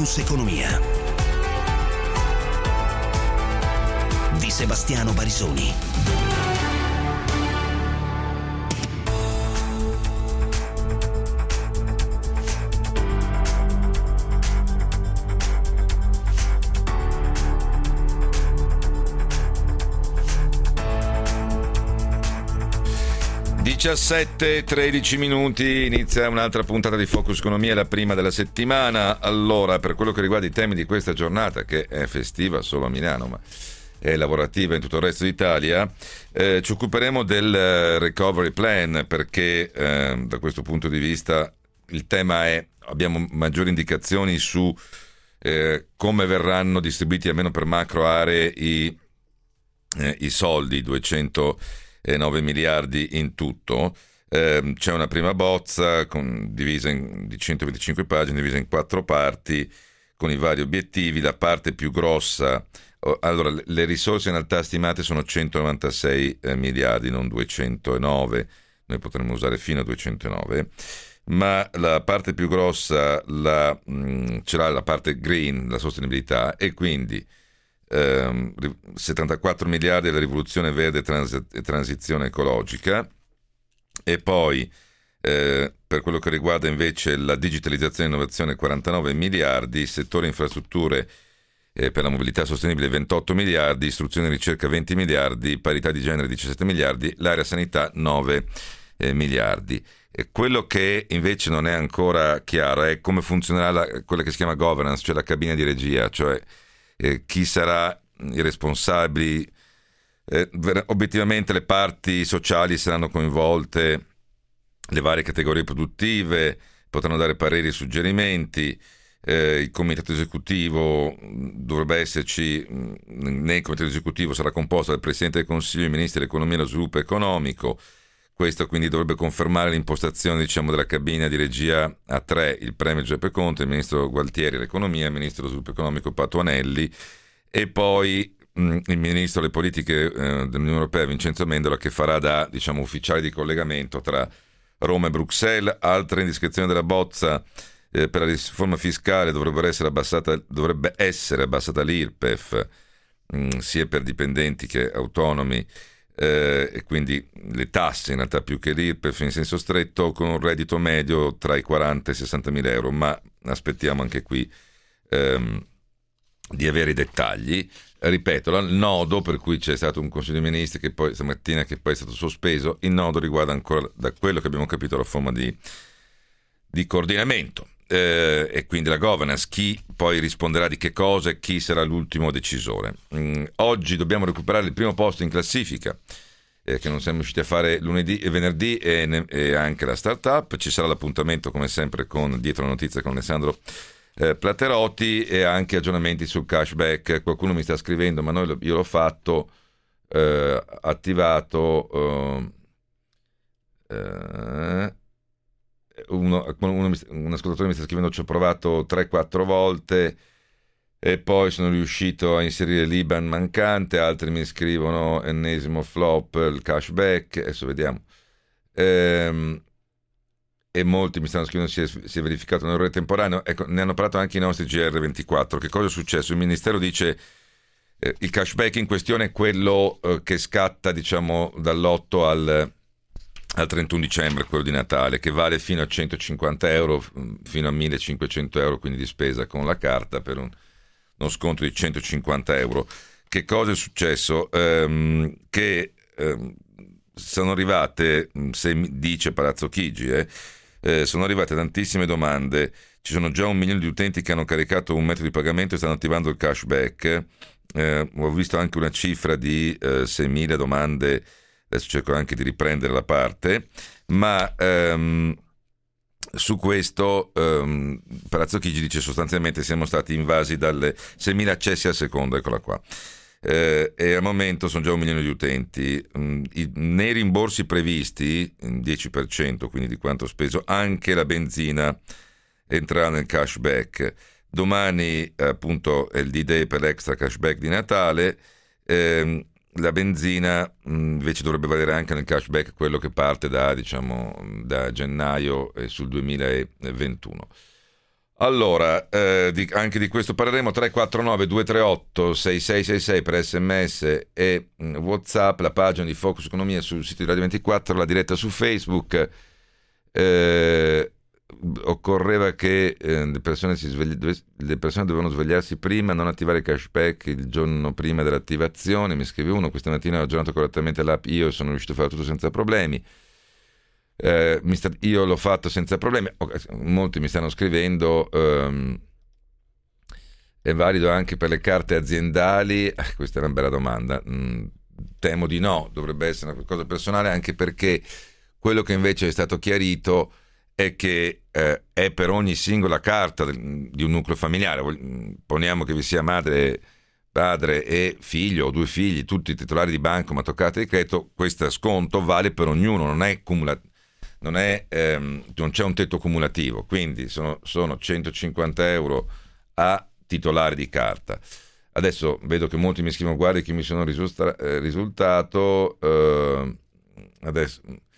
Focus Economia di Sebastiano Barisoni. Diciassette 13 minuti, inizia un'altra puntata di Focus Economia, la prima della settimana. Allora, per quello che riguarda i temi di questa giornata, che è festiva solo a Milano, ma è lavorativa in tutto il resto d'Italia, ci occuperemo del recovery plan, perché da questo punto di vista il tema è: abbiamo maggiori indicazioni su come verranno distribuiti, almeno per macro aree, i soldi, 209 miliardi in tutto. C'è una prima bozza divisa di 125 pagine, divisa in 4 parti, con i vari obiettivi. La parte più grossa, allora, le risorse in realtà stimate sono 196 miliardi, non 209, noi potremmo usare fino a 209, ma la parte più grossa ce l'ha la parte green, la sostenibilità, e quindi 74 miliardi alla rivoluzione verde e transizione ecologica, e poi per quello che riguarda invece la digitalizzazione e innovazione 49 miliardi, settore infrastrutture per la mobilità sostenibile 28 miliardi, istruzione e ricerca 20 miliardi, parità di genere 17 miliardi, l'area sanità 9 miliardi. E quello che invece non è ancora chiaro è come funzionerà quella che si chiama governance, cioè la cabina di regia, cioè chi sarà i responsabili. Obiettivamente le parti sociali saranno coinvolte, le varie categorie produttive potranno dare pareri e suggerimenti, il comitato esecutivo dovrebbe esserci, nel comitato esecutivo sarà composto dal Presidente del Consiglio, i Ministri dell'Economia e dello Sviluppo Economico. Questo quindi dovrebbe confermare l'impostazione, diciamo, della cabina di regia a 3: il Premier Giuseppe Conte, il Ministro Gualtieri all'Economia, il Ministro dello Sviluppo Economico Patuanelli, e poi il Ministro delle Politiche dell'Unione Europea Vincenzo Amendola, che farà da, diciamo, ufficiale di collegamento tra Roma e Bruxelles. Altra indiscrezione della bozza: per la riforma fiscale dovrebbe essere abbassata l'IRPEF, sia per dipendenti che autonomi, e quindi le tasse in realtà più che l'IRPEF in senso stretto, con un reddito medio tra i 40 e i 60 mila euro, ma aspettiamo anche qui di avere i dettagli. Ripeto, il nodo per cui c'è stato un Consiglio dei Ministri che poi stamattina è stato sospeso, il nodo riguarda ancora, da quello che abbiamo capito, la forma di coordinamento, e quindi la governance, chi poi risponderà di che cosa e chi sarà l'ultimo decisore. Oggi dobbiamo recuperare il primo posto in classifica, che non siamo riusciti a fare lunedì e venerdì, e anche la startup. Ci sarà l'appuntamento come sempre con Dietro la Notizia con Alessandro Platerotti, e anche aggiornamenti sul cashback. Qualcuno mi sta scrivendo, ma io l'ho fatto, attivato, un ascoltatore mi sta scrivendo: ci ho provato 3-4 volte e poi sono riuscito a inserire l'IBAN mancante. Altri mi scrivono: ennesimo flop il cashback. Adesso vediamo. E molti mi stanno scrivendo: si è verificato un errore temporaneo. Ecco, ne hanno parlato anche i nostri GR24. Che cosa è successo? Il Ministero dice il cashback in questione è quello che scatta, diciamo, dall'8 al 31 dicembre, quello di Natale, che vale fino a 150 euro, fino a 1500 euro, quindi di spesa con la carta, per uno sconto di 150 euro. Che cosa è successo? Che sono arrivate, dice Palazzo Chigi, sono arrivate tantissime domande. Ci sono già 1 milione di utenti che hanno caricato un metodo di pagamento e stanno attivando il cashback. Ho visto anche una cifra di 6.000 domande. Adesso cerco anche di riprendere la parte, ma su questo Palazzo Chigi dice sostanzialmente siamo stati invasi dalle 6.000 accessi al secondo, eccola qua. E al momento sono già 1 milione di utenti. Nei rimborsi previsti, 10%, quindi di quanto speso, anche la benzina entrerà nel cashback. Domani appunto è il D-Day per l'extra cashback di Natale. La benzina invece dovrebbe valere anche nel cashback quello che parte da gennaio sul 2021. Allora, anche di questo parleremo. 349 238 6666 per SMS e WhatsApp, la pagina di Focus Economia sul sito di Radio 24, la diretta su Facebook. Occorreva che le persone dovevano svegliarsi prima, non attivare il cashback il giorno prima dell'attivazione. Mi scrive uno: questa mattina ho aggiornato correttamente l'app, io sono riuscito a fare tutto senza problemi. Io l'ho fatto senza problemi. Molti mi stanno scrivendo: è valido anche per le carte aziendali? Questa è una bella domanda. Temo di no, dovrebbe essere una cosa personale, anche perché quello che invece è stato chiarito è che è per ogni singola carta di un nucleo familiare. Poniamo che vi sia madre, padre e figlio o due figli, tutti titolari di bancomat o carta di credito, questo sconto vale per ognuno, non c'è un tetto cumulativo, quindi sono 150 euro a titolare di carta. Adesso vedo che molti mi scrivono: guardi che mi sono risultato adesso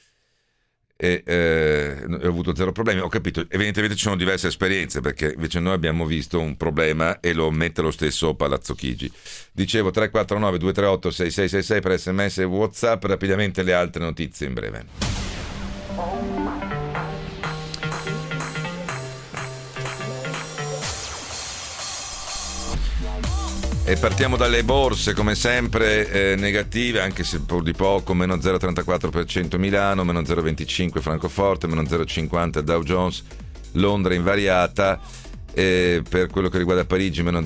ho avuto zero problemi. Ho capito, evidentemente ci sono diverse esperienze, perché invece noi abbiamo visto un problema e lo mette lo stesso Palazzo Chigi. Dicevo 349 238 6666 per SMS e WhatsApp. Rapidamente le altre notizie in breve. E partiamo dalle borse, come sempre negative, anche se pur di poco, meno 0,34% Milano, meno 0,25% Francoforte, meno 0,50% Dow Jones, Londra invariata, per quello che riguarda Parigi meno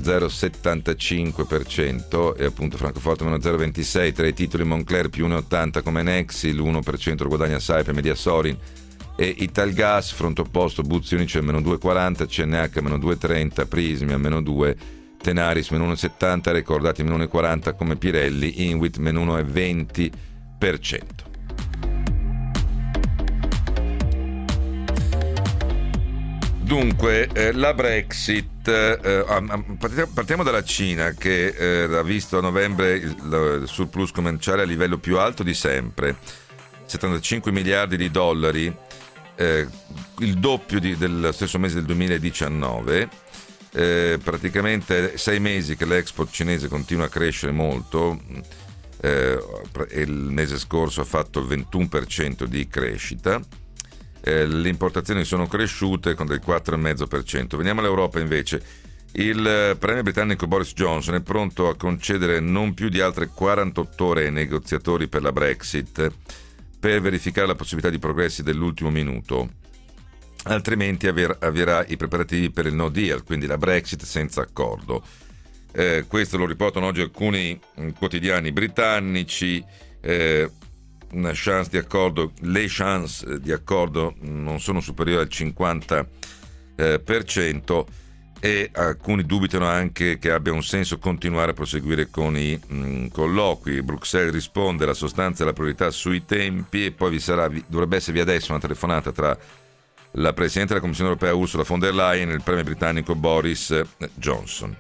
0,75% e appunto Francoforte meno 0,26%, tra i titoli Moncler più 1,80% come Nexi, l'1% lo guadagna Saipem, Mediasorin e Italgas, fronte opposto Buzzi Unicel meno 2,40%, CNH meno 2,30%, Prismia meno 2%, Tenaris meno 1,70%, ricordati meno 1,40% come Pirelli, Inwit meno 1,20%. Dunque, la Brexit, partiamo dalla Cina, che ha visto a novembre il surplus commerciale a livello più alto di sempre, 75 miliardi di dollari, il doppio del stesso mese del 2019. Praticamente 6 mesi che l'export cinese continua a crescere molto, e il mese scorso ha fatto il 21% di crescita, le importazioni sono cresciute con del 4,5%. Veniamo all'Europa invece. Il premier britannico Boris Johnson è pronto a concedere non più di altre 48 ore ai negoziatori per la Brexit per verificare la possibilità di progressi dell'ultimo minuto, altrimenti avvierà i preparativi per il no deal, quindi la Brexit senza accordo. Questo lo riportano oggi alcuni quotidiani britannici. Le chance di accordo non sono superiori al 50%, e alcuni dubitano anche che abbia un senso continuare a proseguire con i colloqui. Bruxelles risponde: la sostanza e la priorità sui tempi, e poi dovrebbe esservi adesso una telefonata tra la Presidente della Commissione Europea Ursula von der Leyen e il Premier britannico Boris Johnson.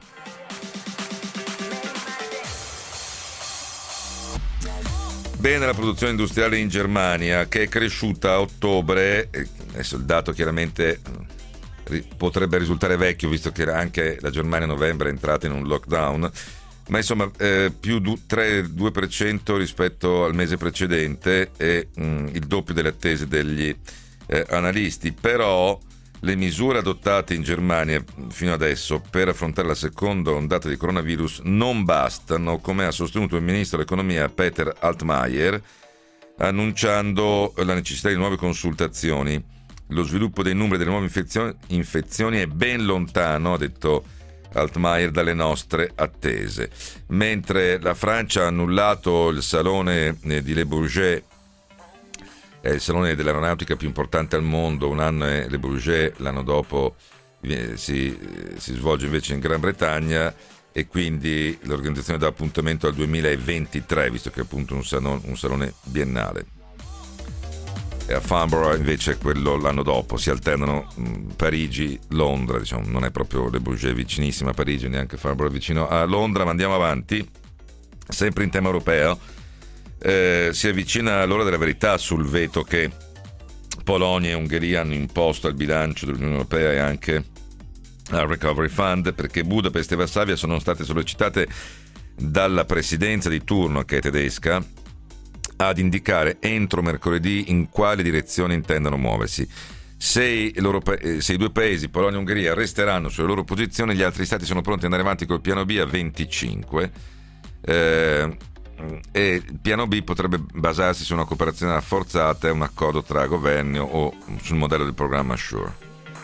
Bene, la produzione industriale in Germania, che è cresciuta a ottobre, adesso il dato chiaramente potrebbe risultare vecchio, visto che anche la Germania a novembre è entrata in un lockdown, ma insomma più 2% rispetto al mese precedente, e il doppio delle attese degli analisti. Però le misure adottate in Germania fino adesso per affrontare la seconda ondata di coronavirus non bastano, come ha sostenuto il ministro dell'economia Peter Altmaier, annunciando la necessità di nuove consultazioni. Lo sviluppo dei numeri delle nuove infezioni è ben lontano, ha detto Altmaier, dalle nostre attese. Mentre la Francia ha annullato il salone di Le Bourget, è il salone dell'aeronautica più importante al mondo, un anno è Le Bourget, l'anno dopo si svolge invece in Gran Bretagna, e quindi l'organizzazione dà appuntamento al 2023, visto che è appunto un salone biennale. E a Farnborough invece è quello l'anno dopo, si alternano Parigi, Londra, diciamo, non è proprio Le Bourget vicinissima a Parigi, neanche Farnborough vicino a Londra. Ma andiamo avanti, sempre in tema europeo. Si avvicina l'ora della verità sul veto che Polonia e Ungheria hanno imposto al bilancio dell'Unione Europea e anche al Recovery Fund, perché Budapest e Varsavia sono state sollecitate dalla presidenza di turno, che è tedesca, ad indicare entro mercoledì in quale direzione intendono muoversi. Se i due paesi, Polonia e Ungheria, resteranno sulle loro posizioni, gli altri stati sono pronti ad andare avanti col piano B a 25, e il piano B potrebbe basarsi su una cooperazione rafforzata e un accordo tra governi o sul modello del programma SURE.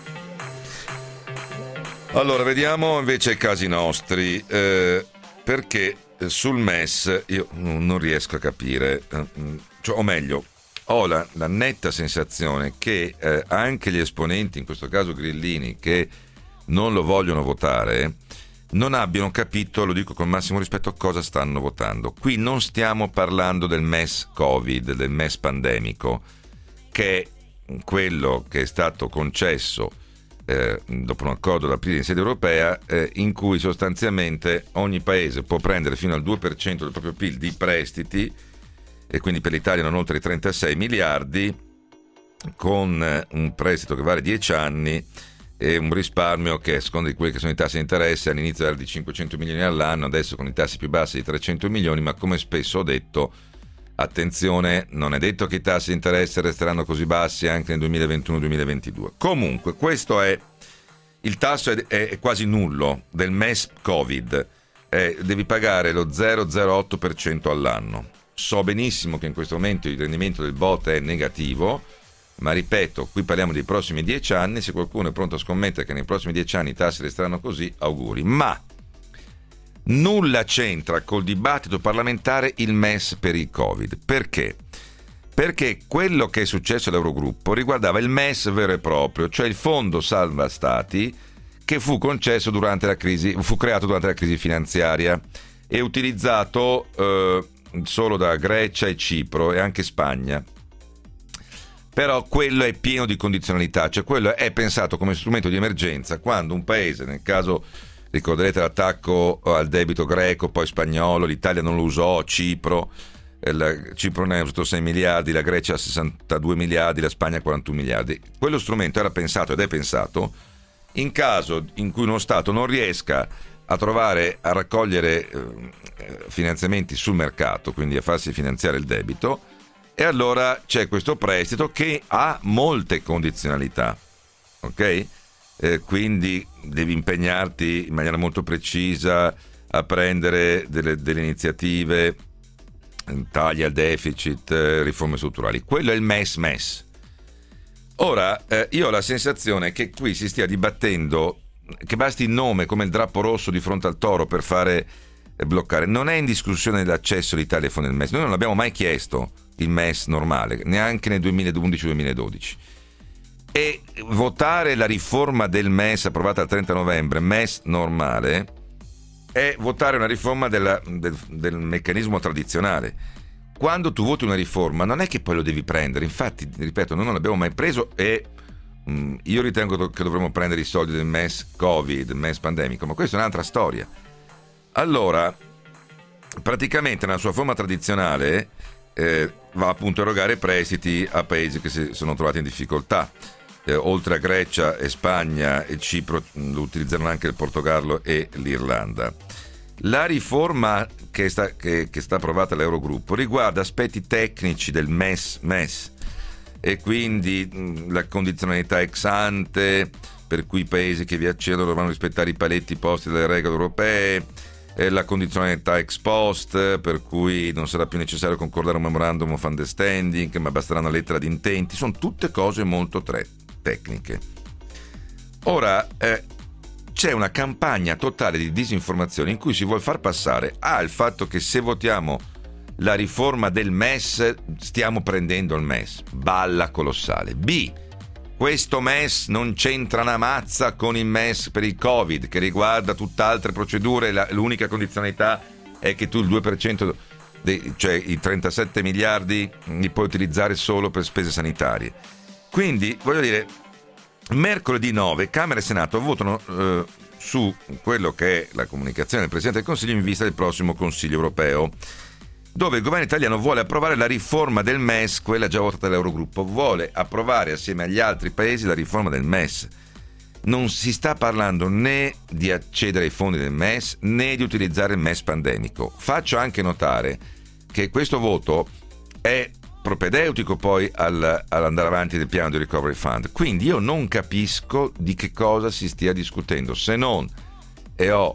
Allora, vediamo invece i casi nostri, perché sul MES io non riesco a capire, o meglio, ho la netta sensazione che anche gli esponenti, in questo caso Grillini, che non lo vogliono votare, non abbiano capito, lo dico con massimo rispetto, cosa stanno votando. Qui non stiamo parlando del MES Covid, del MES pandemico, che è quello che è stato concesso dopo un accordo d'aprile in sede europea, in cui sostanzialmente ogni paese può prendere fino al 2% del proprio PIL di prestiti, e quindi per l'Italia non oltre i 36 miliardi, con un prestito che vale 10 anni e un risparmio che, secondo quelli che sono i tassi di interesse, all'inizio era di 500 milioni all'anno, adesso con i tassi più bassi di 300 milioni, ma come spesso ho detto, attenzione, non è detto che i tassi di interesse resteranno così bassi anche nel 2021-2022. Comunque, questo è il tasso, è quasi nullo del MES Covid, devi pagare lo 0,08% all'anno. So benissimo che in questo momento il rendimento del BOT è negativo, ma ripeto, qui parliamo dei prossimi 10 anni, se qualcuno è pronto a scommettere che nei prossimi 10 anni i tassi resteranno così, auguri. Ma nulla c'entra col dibattito parlamentare il MES per il Covid. Perché? Perché quello che è successo all'Eurogruppo riguardava il MES vero e proprio, cioè il fondo salva stati, che fu concesso durante la crisi, fu creato durante la crisi finanziaria e utilizzato solo da Grecia e Cipro e anche Spagna. Però quello è pieno di condizionalità, cioè quello è pensato come strumento di emergenza quando un paese, nel caso ricorderete l'attacco al debito greco, poi spagnolo, l'Italia non lo usò, Cipro ne ha usato 6 miliardi, la Grecia 62 miliardi, la Spagna 41 miliardi. Quello strumento era pensato ed è pensato in caso in cui uno Stato non riesca a raccogliere finanziamenti sul mercato, quindi a farsi finanziare il debito, e allora c'è questo prestito che ha molte condizionalità, ok? Quindi devi impegnarti in maniera molto precisa a prendere delle iniziative, tagli al deficit, riforme strutturali. Quello è il MES. Ora, io ho la sensazione che qui si stia dibattendo che basti il nome come il drappo rosso di fronte al toro per fare bloccare. Non è in discussione l'accesso all'Italia ai fondi del MES. Noi non abbiamo mai chiesto il MES normale, neanche nel 2011-2012. E votare la riforma del MES approvata il 30 novembre, MES normale, è votare una riforma del meccanismo tradizionale. Quando tu voti una riforma non è che poi lo devi prendere, infatti, ripeto, noi non l'abbiamo mai preso e io ritengo che dovremmo prendere i soldi del MES Covid, MES pandemico, ma questa è un'altra storia. Allora, praticamente nella sua forma tradizionale va appunto a erogare prestiti a paesi che si sono trovati in difficoltà. Oltre a Grecia e Spagna e Cipro lo utilizzano anche il Portogallo e l'Irlanda. La riforma che sta approvata all'Eurogruppo riguarda aspetti tecnici del MES e quindi la condizionalità ex ante, per cui i paesi che vi accedono dovranno rispettare i paletti posti dalle regole europee, la condizionalità ex post, per cui non sarà più necessario concordare un memorandum of understanding, ma basterà una lettera di intenti. Sono tutte cose molto tecniche. Ora c'è una campagna totale di disinformazione in cui si vuol far passare il fatto che se votiamo la riforma del MES stiamo prendendo il MES. Balla colossale. B, questo MES non c'entra una mazza con il MES per il Covid, che riguarda tutt'altre procedure. L'unica condizionalità è che tu il 2%, cioè i 37 miliardi, li puoi utilizzare solo per spese sanitarie. Quindi, voglio dire, mercoledì 9 Camera e Senato votano su quello che è la comunicazione del Presidente del Consiglio in vista del prossimo Consiglio europeo, dove il governo italiano vuole approvare la riforma del MES, quella già votata dall'Eurogruppo, vuole approvare assieme agli altri paesi la riforma del MES. non si sta parlando né di accedere ai fondi del MES né di utilizzare il MES pandemico. Faccio anche notare che questo voto è propedeutico poi all'andare avanti del piano di recovery fund, quindi io non capisco di che cosa si stia discutendo, se non, e ho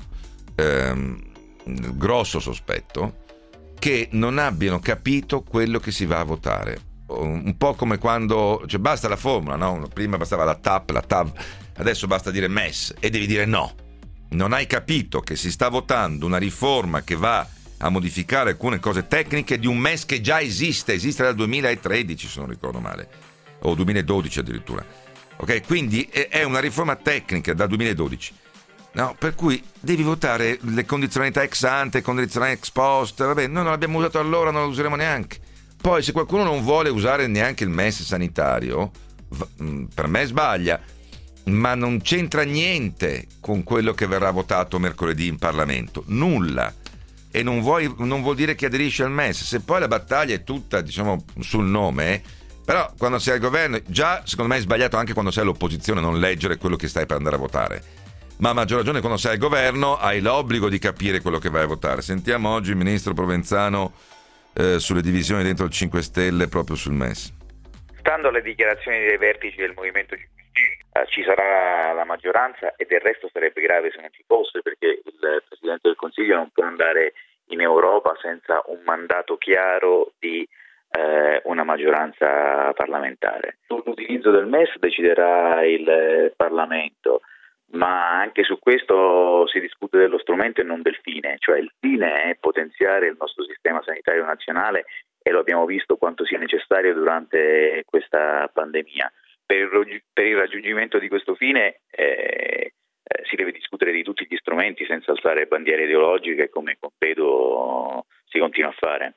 grosso sospetto, che non abbiano capito quello che si va a votare. Un po' come quando, cioè, basta la formula, no? Prima bastava la TAP, la TAV, adesso basta dire MES e devi dire no. Non hai capito che si sta votando una riforma che va a modificare alcune cose tecniche di un MES che già esiste dal 2013, se non ricordo male, o 2012 addirittura. Ok, quindi è una riforma tecnica dal 2012. No, per cui devi votare le condizionalità ex ante, condizionalità ex post. Vabbè, noi non l'abbiamo usato allora, non lo useremo neanche. Poi se qualcuno non vuole usare neanche il MES sanitario, per me sbaglia, ma non c'entra niente con quello che verrà votato mercoledì in Parlamento, nulla. E non vuol dire che aderisci al MES. Se poi la battaglia è tutta, diciamo, sul nome, però quando sei al governo, già secondo me è sbagliato anche quando sei all'opposizione non leggere quello che stai per andare a votare, ma a maggior ragione quando sei al governo hai l'obbligo di capire quello che vai a votare. Sentiamo oggi il ministro Provenzano sulle divisioni dentro il 5 Stelle proprio sul MES. Stando alle dichiarazioni dei vertici del Movimento 5 Stelle, ci sarà la maggioranza, e del resto sarebbe grave se non ci fosse, perché il Presidente del Consiglio non può andare in Europa senza un mandato chiaro di una maggioranza parlamentare. Sull'utilizzo del MES deciderà il Parlamento, ma anche su questo si discute dello strumento e non del fine, cioè il fine è potenziare il nostro sistema sanitario nazionale, e lo abbiamo visto quanto sia necessario durante questa pandemia. Per il raggiungimento di questo fine si deve discutere di tutti gli strumenti senza alzare bandiere ideologiche, come vedo si continua a fare.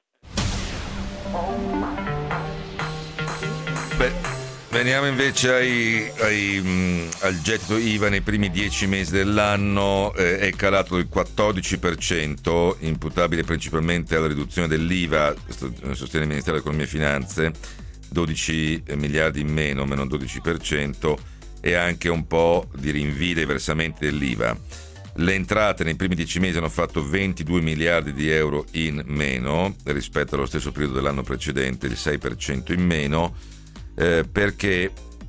Veniamo invece al gettito IVA. Nei primi 10 mesi dell'anno è calato del 14%, imputabile principalmente alla riduzione dell'IVA, sostiene il Ministero dell'Economia e Finanze, 12 miliardi in meno 12%, e anche un po' di rinvii dei versamenti dell'IVA. Le entrate nei primi 10 mesi hanno fatto 22 miliardi di euro in meno rispetto allo stesso periodo dell'anno precedente, il 6% in meno, perché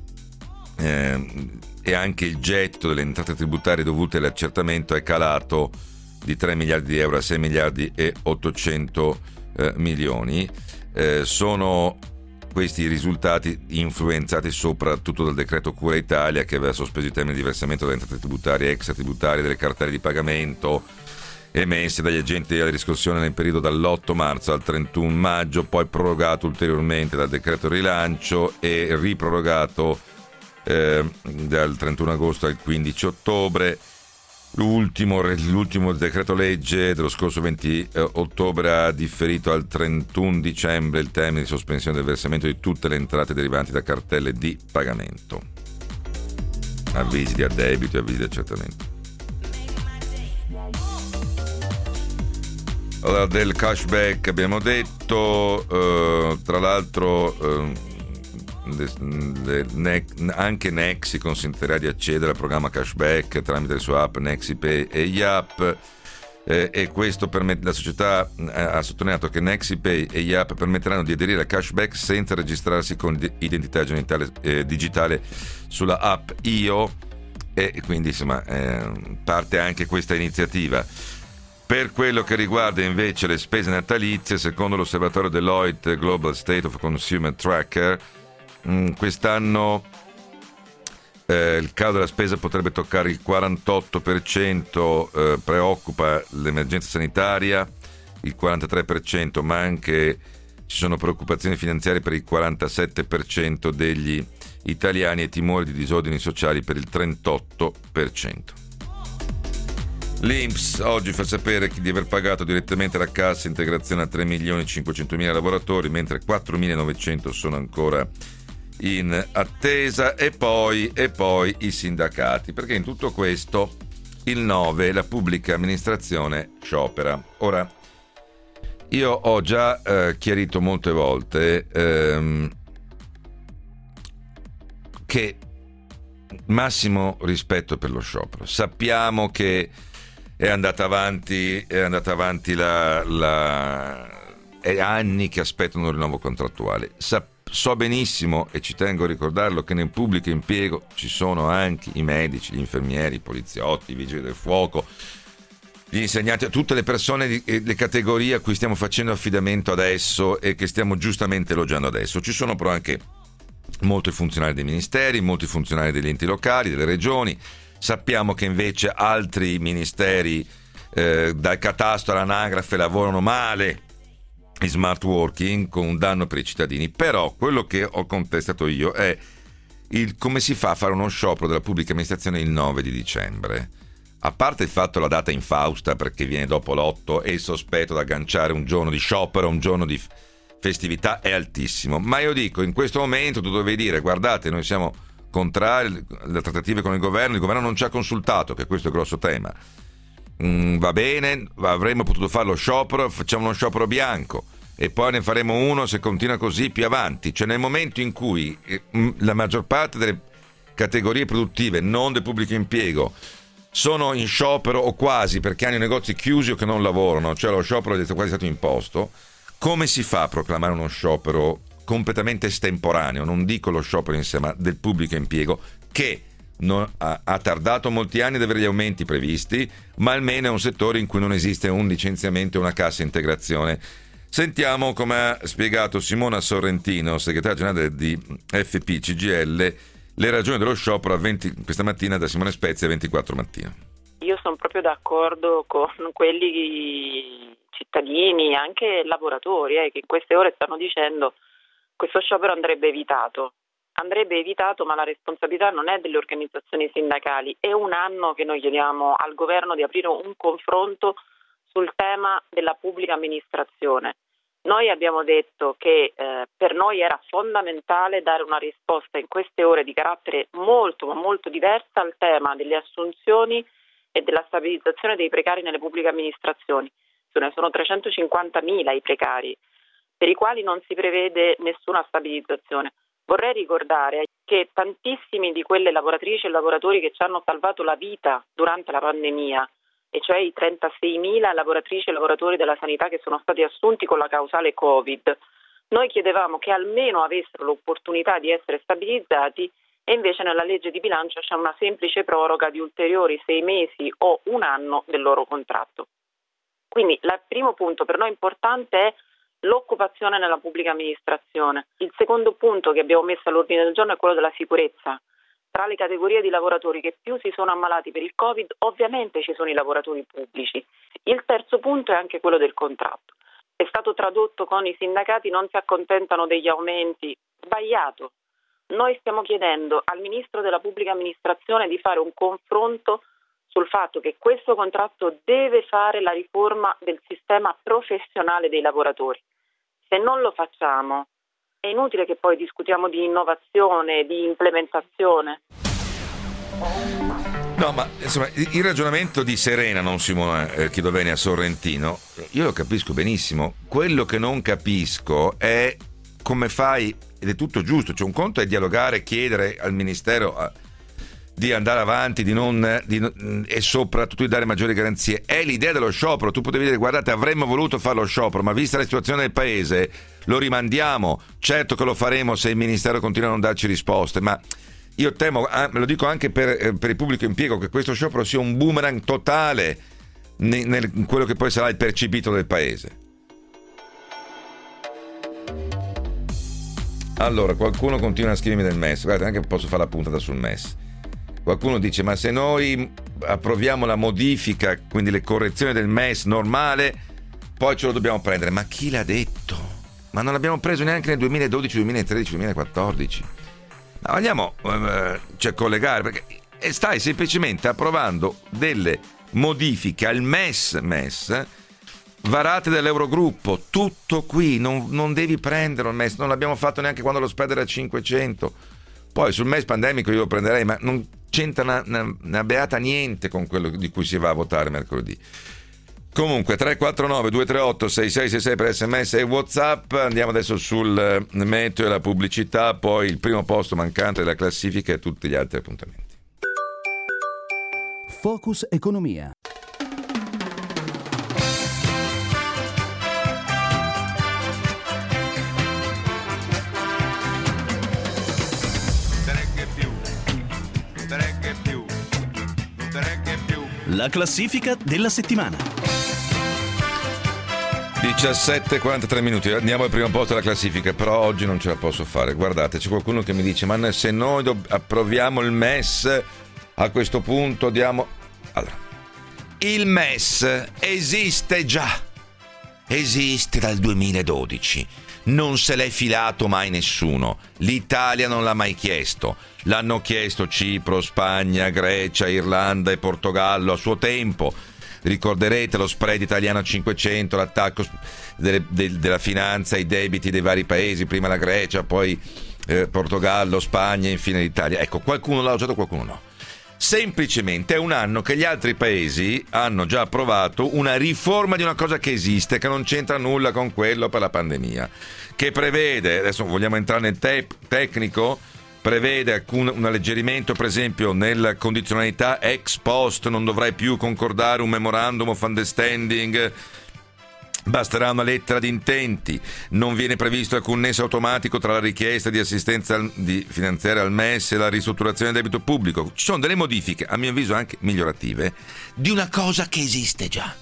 e anche il gettito delle entrate tributarie dovute all'accertamento è calato di 3 miliardi di euro a 6 miliardi e 800 milioni. Sono questi i risultati influenzati soprattutto dal decreto Cura Italia, che aveva sospeso i termini di versamento delle entrate tributarie e extratributarie delle cartelle di pagamento emesse dagli agenti della riscossione nel periodo dall'8 marzo al 31 maggio, poi prorogato ulteriormente dal decreto rilancio e riprorogato dal 31 agosto al 15 ottobre. L'ultimo decreto legge dello scorso 20 ottobre ha differito al 31 dicembre il termine di sospensione del versamento di tutte le entrate derivanti da cartelle di pagamento, avvisi di addebito e avvisi di accertamento. Allora, del cashback abbiamo detto, tra l'altro anche Nexi consentirà di accedere al programma cashback tramite le sue app NexiPay e YAP, e questo permette, la società ha sottolineato che NexiPay e YAP permetteranno di aderire al cashback senza registrarsi con identità digitale sulla app IO, e quindi insomma parte anche questa iniziativa. Per quello che riguarda invece le spese natalizie, secondo l'osservatorio Deloitte Global State of Consumer Tracker, quest'anno il calo della spesa potrebbe toccare il 48%, preoccupa l'emergenza sanitaria, il 43%, ma anche ci sono preoccupazioni finanziarie per il 47% degli italiani e timori di disordini sociali per il 38%. L'INPS oggi fa sapere di aver pagato direttamente la cassa integrazione a 3.500.000 lavoratori, mentre 4.900 sono ancora in attesa, e poi i sindacati, perché in tutto questo il 9 la pubblica amministrazione sciopera. Ora, io ho già chiarito molte volte che massimo rispetto per lo sciopero. Sappiamo che è andata avanti è anni che aspettano il rinnovo contrattuale. So benissimo, e ci tengo a ricordarlo, che nel pubblico impiego ci sono anche i medici, gli infermieri, i poliziotti, i vigili del fuoco, gli insegnanti, tutte le persone, le categorie a cui stiamo facendo affidamento adesso e che stiamo giustamente elogiando adesso. Ci sono però anche molti funzionari dei ministeri, molti funzionari degli enti locali, delle regioni. Sappiamo che invece altri ministeri, dal catasto all'anagrafe, lavorano male in smart working, con un danno per i cittadini. Però quello che ho contestato io è come si fa a fare uno sciopero della pubblica amministrazione il 9 di dicembre. A parte il fatto la data infausta, perché viene dopo l'8 e il sospetto da agganciare un giorno di sciopero, un giorno di festività è altissimo, ma io dico, in questo momento tu dovevi dire: guardate, noi siamo contrari alle trattative con il governo non ci ha consultato, che questo è il grosso tema. Va bene, avremmo potuto fare lo sciopero, facciamo uno sciopero bianco e poi ne faremo uno, se continua così, più avanti. Cioè, nel momento in cui la maggior parte delle categorie produttive non del pubblico impiego sono in sciopero o quasi, perché hanno i negozi chiusi o che non lavorano, cioè lo sciopero è quasi stato imposto, come si fa a proclamare uno sciopero completamente estemporaneo? Non dico lo sciopero in sé, ma del pubblico impiego, che ha tardato molti anni ad avere gli aumenti previsti, ma almeno è un settore in cui non esiste un licenziamento e una cassa integrazione. Sentiamo come ha spiegato Simona Sorrentino, segretaria generale di FP CGIL, le ragioni dello sciopero questa mattina da Simone Spezia, 24 Mattino. Io sono proprio d'accordo con quelli cittadini, anche lavoratori, che in queste ore stanno dicendo questo sciopero andrebbe evitato, ma la responsabilità non è delle organizzazioni sindacali. È un anno che noi chiediamo al governo di aprire un confronto sul tema della pubblica amministrazione. Noi abbiamo detto che per noi era fondamentale dare una risposta in queste ore di carattere molto, ma molto diversa al tema delle assunzioni e della stabilizzazione dei precari nelle pubbliche amministrazioni. Sono 350.000 i precari, per i quali non si prevede nessuna stabilizzazione. Vorrei ricordare che tantissimi di quelle lavoratrici e lavoratori che ci hanno salvato la vita durante la pandemia, e cioè i 36.000 lavoratrici e lavoratori della sanità che sono stati assunti con la causale Covid, noi chiedevamo che almeno avessero l'opportunità di essere stabilizzati, e invece nella legge di bilancio c'è una semplice proroga di ulteriori 6 mesi o un anno del loro contratto. Quindi il primo punto per noi importante è l'occupazione nella pubblica amministrazione. Il secondo punto che abbiamo messo all'ordine del giorno è quello della sicurezza. Tra le categorie di lavoratori che più si sono ammalati per il Covid, ovviamente ci sono i lavoratori pubblici. Il terzo punto è anche quello del contratto. È stato tradotto con i sindacati: non si accontentano degli aumenti. Sbagliato. Noi stiamo chiedendo al Ministro della Pubblica Amministrazione di fare un confronto sul fatto che questo contratto deve fare la riforma del sistema professionale dei lavoratori. Se non lo facciamo, è inutile che poi discutiamo di innovazione, di implementazione. No, ma insomma, il ragionamento di Serena, non Simona Chidovenia Sorrentino, io lo capisco benissimo. Quello che non capisco è come fai, ed è tutto giusto, cioè un conto è dialogare, chiedere al Ministero di andare avanti, e soprattutto di dare maggiori garanzie. È l'idea dello sciopero. Tu potevi dire: guardate, avremmo voluto fare lo sciopero, ma vista la situazione del paese lo rimandiamo. Certo che lo faremo se il Ministero continua a non darci risposte, ma io temo, lo dico anche per il pubblico impiego, che questo sciopero sia un boomerang totale in quello che poi sarà il percepito del paese. Allora, qualcuno continua a scrivermi del MES. Guardate, anche posso fare la puntata sul MES. Qualcuno dice: ma se noi approviamo la modifica, quindi le correzioni del MES normale, poi ce lo dobbiamo prendere. Ma chi l'ha detto? Ma non l'abbiamo preso neanche nel 2012, 2013, 2014. Ma vogliamo collegare, perché stai semplicemente approvando delle modifiche al MES varate dall'Eurogruppo. Tutto qui, non devi prendere il MES. Non l'abbiamo fatto neanche quando lo spread era 500. Poi sul MES pandemico io lo prenderei, ma non c'entra una beata niente con quello di cui si va a votare mercoledì. Comunque 349 238 6666 per SMS e WhatsApp. Andiamo adesso sul meteo e la pubblicità, poi il primo posto mancante della classifica e tutti gli altri appuntamenti. Focus Economia. La classifica della settimana. 17:43 minuti, andiamo al primo posto della classifica, però oggi non ce la posso fare. Guardate, c'è qualcuno che mi dice: ma se noi approviamo il MES, a questo punto diamo... Allora, il MES esiste già, esiste dal 2012, non se l'è filato mai nessuno, l'Italia non l'ha mai chiesto, l'hanno chiesto Cipro, Spagna, Grecia, Irlanda e Portogallo a suo tempo. Ricorderete lo spread italiano a 500, l'attacco della finanza ai debiti dei vari paesi, prima la Grecia, poi Portogallo, Spagna e infine l'Italia. Ecco, qualcuno l'ha usato, qualcuno no. Semplicemente è un anno che gli altri paesi hanno già approvato una riforma di una cosa che esiste, che non c'entra nulla con quello per la pandemia, che prevede, adesso vogliamo entrare nel tecnico, prevede un alleggerimento, per esempio nella condizionalità ex post, non dovrai più concordare un memorandum of understanding, basterà una lettera di intenti, non viene previsto alcun nesso automatico tra la richiesta di assistenza finanziaria al MES e la ristrutturazione del debito pubblico. Ci sono delle modifiche, a mio avviso anche migliorative, di una cosa che esiste già.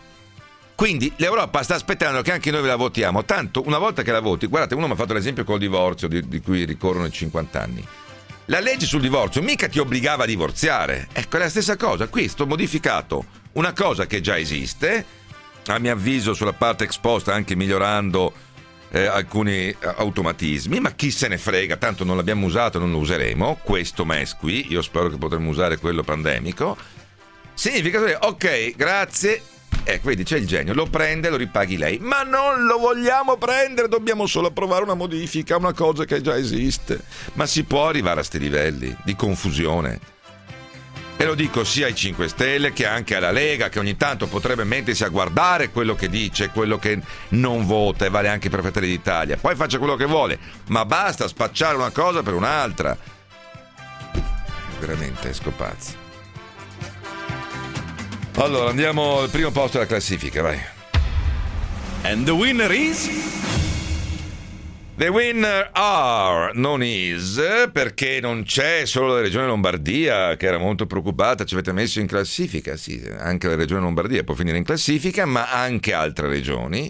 Quindi l'Europa sta aspettando che anche noi ve la votiamo, tanto una volta che la voti, guardate, uno mi ha fatto l'esempio col divorzio di cui ricorrono i 50 anni. La legge sul divorzio mica ti obbligava a divorziare, ecco, è la stessa cosa, qui sto modificato una cosa che già esiste, a mio avviso sulla parte ex post anche migliorando alcuni automatismi, ma chi se ne frega, tanto non l'abbiamo usato, non lo useremo, questo MES qui, io spero che potremo usare quello pandemico, significa ok, grazie. Vedi, c'è il genio, lo prende, lo ripaghi lei, ma non lo vogliamo prendere, dobbiamo solo approvare una modifica a una cosa che già esiste. Ma si può arrivare a sti livelli di confusione? E lo dico sia ai 5 Stelle che anche alla Lega, che ogni tanto potrebbe mettersi a guardare quello che dice, quello che non vota, e vale anche per Fratelli d'Italia, poi faccia quello che vuole, ma basta spacciare una cosa per un'altra. Veramente esco pazzo. Allora, andiamo al primo posto della classifica, vai. And the winner is... The winner are, non is, perché non c'è solo la regione Lombardia, che era molto preoccupata, ci avete messo in classifica, sì, anche la regione Lombardia può finire in classifica, ma anche altre regioni,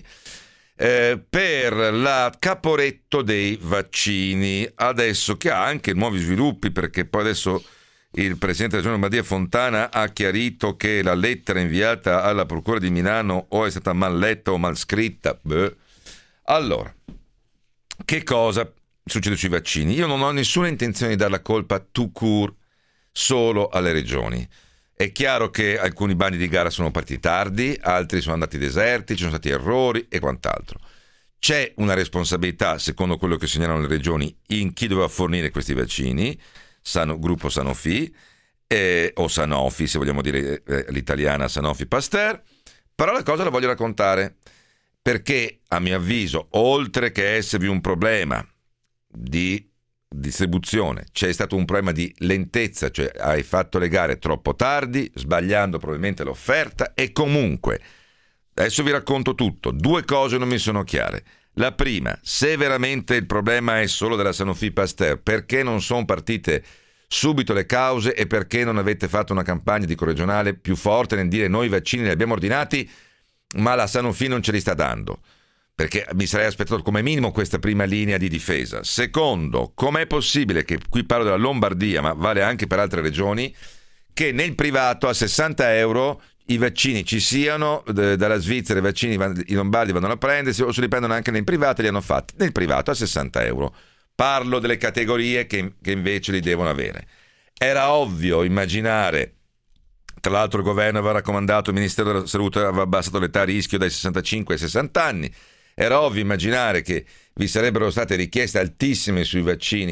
per la Caporetto dei vaccini, adesso che ha anche nuovi sviluppi, perché poi adesso... Il presidente della Regione Lombardia Fontana ha chiarito che la lettera inviata alla Procura di Milano o è stata mal letta o mal scritta. Allora, che cosa succede sui vaccini? Io non ho nessuna intenzione di dare la colpa tout court solo alle regioni. È chiaro che alcuni bandi di gara sono partiti tardi, altri sono andati deserti, ci sono stati errori e quant'altro. C'è una responsabilità, secondo quello che segnalano le regioni, in chi doveva fornire questi vaccini. Gruppo Sanofi o Sanofi, se vogliamo dire l'italiana Sanofi Pasteur, però la cosa la voglio raccontare perché a mio avviso, oltre che esservi un problema di distribuzione, c'è stato un problema di lentezza, cioè hai fatto le gare troppo tardi, sbagliando probabilmente l'offerta, e comunque adesso vi racconto tutto. Due cose non mi sono chiare. La prima, se veramente il problema è solo della Sanofi Pasteur, perché non sono partite subito le cause e perché non avete fatto una campagna di corregionale più forte nel dire noi i vaccini li abbiamo ordinati ma la Sanofi non ce li sta dando? Perché mi sarei aspettato come minimo questa prima linea di difesa. Secondo, com'è possibile che, qui parlo della Lombardia ma vale anche per altre regioni, che nel privato a 60 euro i vaccini ci siano, dalla Svizzera i vaccini i lombardi vanno a prendersi, o se li prendono anche nel privato, li hanno fatti nel privato a 60 euro. Parlo delle categorie che invece li devono avere. Era ovvio immaginare, tra l'altro il governo aveva raccomandato, il Ministero della Salute aveva abbassato l'età a rischio dai 65 ai 60 anni, era ovvio immaginare che vi sarebbero state richieste altissime sui vaccini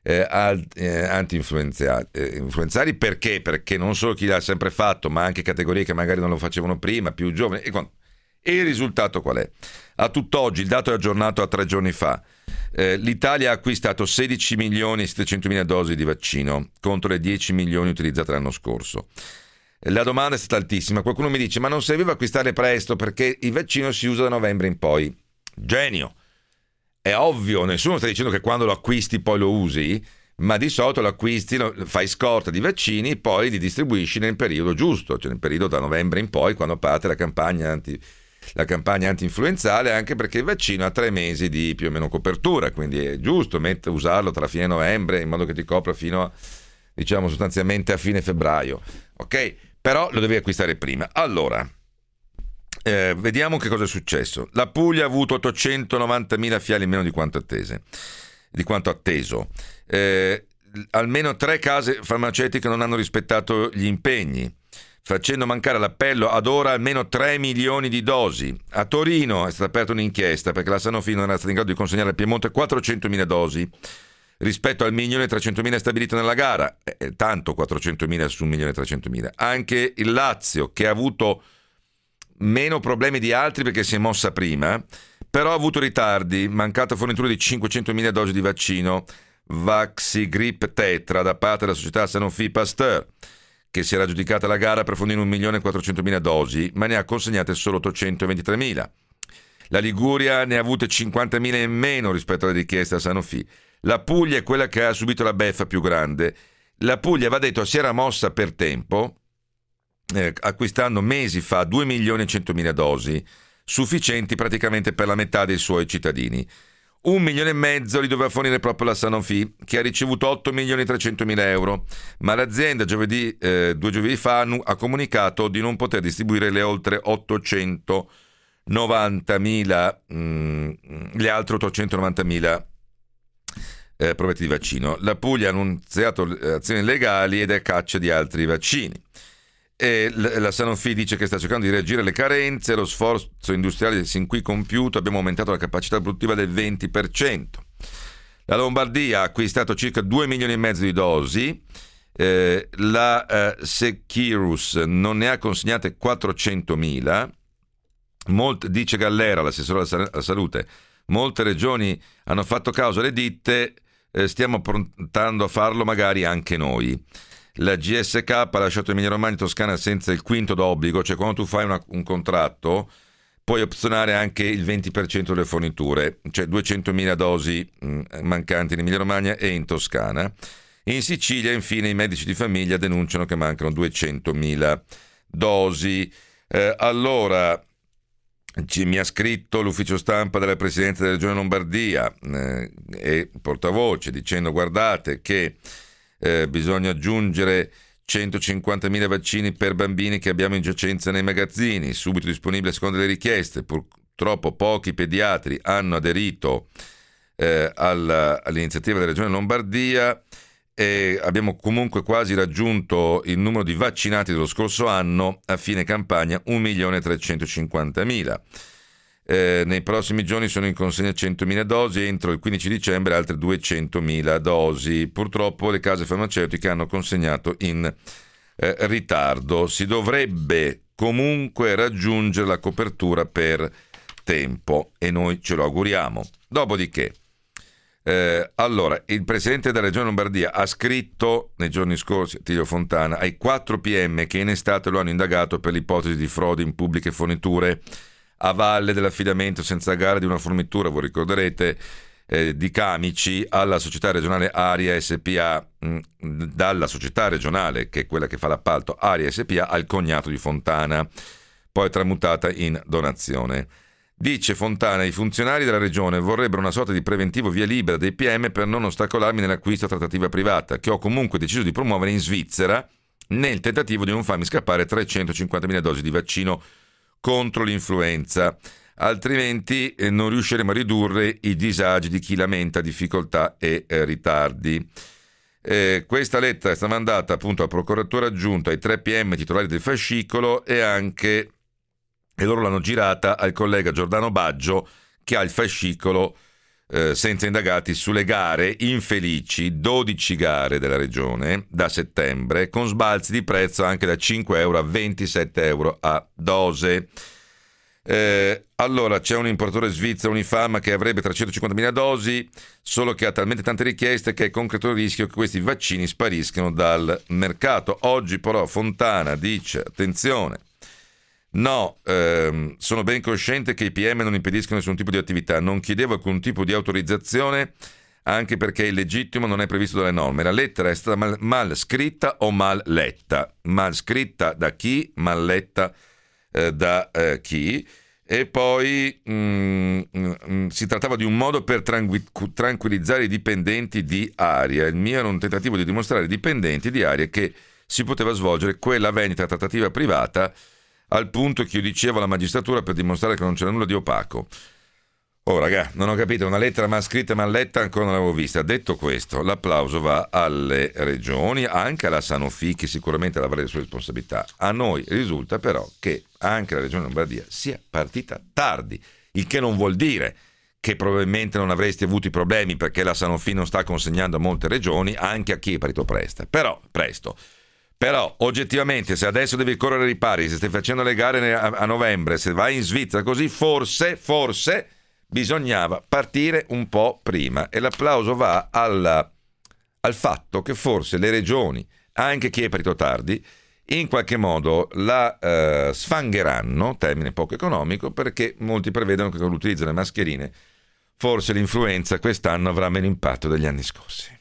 anti-influenzali. Perché? Perché non solo chi l'ha sempre fatto, ma anche categorie che magari non lo facevano prima, più giovani. E il risultato qual è? A tutt'oggi, il dato è aggiornato a 3 giorni fa, l'Italia ha acquistato 16 milioni e 700 mila dosi di vaccino contro le 10 milioni utilizzate l'anno scorso. La domanda è stata altissima. Qualcuno mi dice: ma non serviva acquistare presto perché il vaccino si usa da novembre in poi? Genio! È ovvio, nessuno sta dicendo che quando lo acquisti poi lo usi, ma di solito lo acquisti, fai scorta di vaccini, poi li distribuisci nel periodo giusto, cioè nel periodo da novembre in poi, quando parte la campagna anti-influenzale, anche perché il vaccino ha 3 mesi di più o meno copertura, quindi è giusto usarlo tra fine novembre in modo che ti copra fino a, diciamo, sostanzialmente a fine febbraio, ok? Però lo devi acquistare prima. Allora, vediamo che cosa è successo. La Puglia ha avuto 890.000 fiale in meno di quanto atteso. Almeno 3 case farmaceutiche non hanno rispettato gli impegni, facendo mancare all'appello ad ora almeno 3 milioni di dosi. A Torino è stata aperta un'inchiesta perché la Sanofi non era stata in grado di consegnare al Piemonte 400.000 dosi rispetto al 1.300.000 stabilito nella gara. Tanto 400.000 su 1.300.000. Anche il Lazio, che ha avuto meno problemi di altri perché si è mossa prima, però ha avuto ritardi, mancata fornitura di 500.000 dosi di vaccino Vaxigrip Tetra da parte della società Sanofi Pasteur, che si era aggiudicata la gara per fornire 1.400.000 dosi, ma ne ha consegnate solo 823.000. La Liguria ne ha avute 50.000 in meno rispetto alle richieste a Sanofi. La Puglia è quella che ha subito la beffa più grande. La Puglia, va detto, si era mossa per tempo, acquistando mesi fa 2.100.000 dosi, sufficienti praticamente per la metà dei suoi cittadini. 1,5 milioni li doveva fornire proprio la Sanofi, che ha ricevuto 8.300.000 euro, ma l'azienda 2 giovedì fa ha comunicato di non poter distribuire le oltre 890.000 le altre 890.000 provette di vaccino. La Puglia ha annunziato azioni legali ed è a caccia di altri vaccini. E la Sanofi dice che sta cercando di reagire alle carenze. Lo sforzo industriale sin qui compiuto, abbiamo aumentato la capacità produttiva del 20%. La Lombardia ha acquistato circa 2,5 milioni di dosi. La Seqirus non ne ha consegnate 400.000. Dice Gallera, l'assessore alla salute, molte regioni hanno fatto causa alle ditte, stiamo prontando a farlo magari anche noi. La GSK ha lasciato Emilia-Romagna e Toscana senza il quinto d'obbligo, cioè quando tu fai un contratto puoi opzionare anche il 20% delle forniture, cioè 200.000 dosi mancanti in Emilia-Romagna e in Toscana. In Sicilia, infine, i medici di famiglia denunciano che mancano 200.000 dosi. Allora, mi ha scritto l'ufficio stampa della Presidenza della Regione Lombardia e portavoce dicendo: guardate che bisogna aggiungere 150.000 vaccini per bambini che abbiamo in giacenza nei magazzini, subito disponibili a seconda delle richieste. Purtroppo pochi pediatri hanno aderito all'iniziativa della Regione Lombardia e abbiamo comunque quasi raggiunto il numero di vaccinati dello scorso anno, a fine campagna 1.350.000. Nei prossimi giorni sono in consegna 100.000 dosi e entro il 15 dicembre altre 200.000 dosi. Purtroppo le case farmaceutiche hanno consegnato in ritardo. Si dovrebbe comunque raggiungere la copertura per tempo e noi ce lo auguriamo. Dopodiché, allora, il presidente della Regione Lombardia ha scritto nei giorni scorsi, Attilio Fontana, ai 4 PM che in estate lo hanno indagato per l'ipotesi di frode in pubbliche forniture a valle dell'affidamento senza gara di una fornitura, voi ricorderete, di camici alla società regionale Aria SPA, dalla società regionale, che è quella che fa l'appalto, Aria SPA, al cognato di Fontana, poi tramutata in donazione. Dice Fontana: i funzionari della regione vorrebbero una sorta di preventivo via libera dei PM per non ostacolarmi nell'acquisto a trattativa privata, che ho comunque deciso di promuovere in Svizzera nel tentativo di non farmi scappare 350.000 dosi di vaccino contro l'influenza, altrimenti non riusciremo a ridurre i disagi di chi lamenta difficoltà e ritardi. Questa lettera è stata mandata appunto al procuratore aggiunto, ai 3 PM titolari del fascicolo e loro l'hanno girata al collega Giordano Baggio, che ha il fascicolo senza indagati sulle gare infelici, 12 gare della regione da settembre, con sbalzi di prezzo anche da 5 euro a 27 euro a dose. Allora c'è un importatore svizzero, Unifam, che avrebbe 350.000 dosi, solo che ha talmente tante richieste che è concreto il rischio che questi vaccini spariscano dal mercato. Oggi però Fontana dice, attenzione, no, sono ben cosciente che i PM non impediscono nessun tipo di attività, non chiedevo alcun tipo di autorizzazione, anche perché il legittimo non è previsto dalle norme. La lettera è stata mal scritta o mal letta? Mal scritta da chi? Mal letta da chi? E poi si trattava di un modo per tranquillizzare i dipendenti di Aria. Il mio era un tentativo di dimostrare ai dipendenti di Aria che si poteva svolgere quella vendita trattativa privata, al punto che io dicevo alla magistratura per dimostrare che non c'era nulla di opaco. Oh raga, non ho capito, una lettera mal scritta e mal letta ancora non l'avevo vista. Detto questo, l'applauso va alle regioni, anche alla Sanofi, che sicuramente avrà le sue responsabilità. A noi risulta però che anche la regione Lombardia sia partita tardi, il che non vuol dire che probabilmente non avreste avuto i problemi, perché la Sanofi non sta consegnando a molte regioni, anche a chi è partito presto. Però oggettivamente, se adesso devi correre ai ripari, se stai facendo le gare a novembre, se vai in Svizzera così, forse bisognava partire un po' prima. E l'applauso va al fatto che forse le regioni, anche chi è partito tardi, in qualche modo la sfangheranno, termine poco economico, perché molti prevedono che con l'utilizzo delle mascherine forse l'influenza quest'anno avrà meno impatto degli anni scorsi.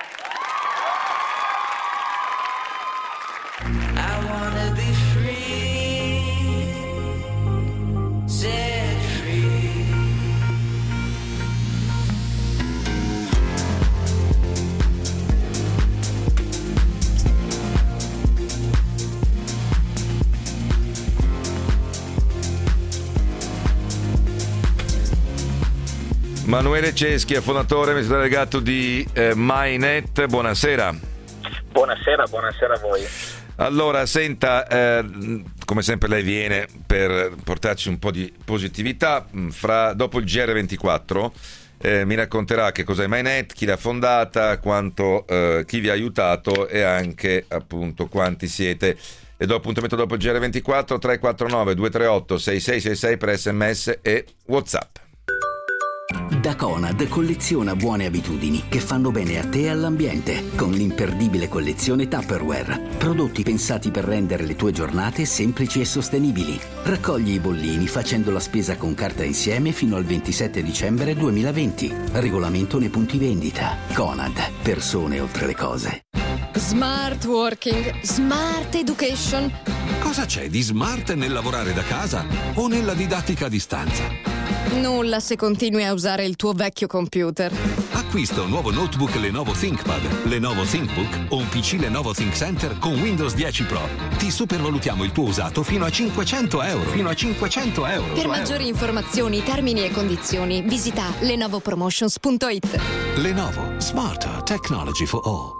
Manuele Ceschi, fondatore e amministratore delegato di MyNet, buonasera. Buonasera a voi. Allora, senta, come sempre lei viene per portarci un po' di positività. Dopo il GR24 mi racconterà che cos'è MyNet, chi l'ha fondata, quanto, chi vi ha aiutato e anche appunto quanti siete. E do appuntamento dopo il GR24, 349 238 6666 per SMS e WhatsApp. Da Conad colleziona buone abitudini che fanno bene a te e all'ambiente, con l'imperdibile collezione Tupperware. Prodotti pensati per rendere le tue giornate semplici e sostenibili. Raccogli i bollini facendo la spesa con carta insieme fino al 27 dicembre 2020. Regolamento nei punti vendita. Conad, persone oltre le cose. Smart working, smart education. Cosa c'è di smart nel lavorare da casa o nella didattica a distanza? Nulla se continui a usare il tuo vecchio computer. Acquista un nuovo notebook Lenovo ThinkPad, Lenovo ThinkBook o un PC Lenovo ThinkCenter con Windows 10 Pro. Ti supervalutiamo il tuo usato fino a 500 euro. Per maggiori informazioni, termini e condizioni, visita lenovopromotions.it. Lenovo. Smarter Technology for All.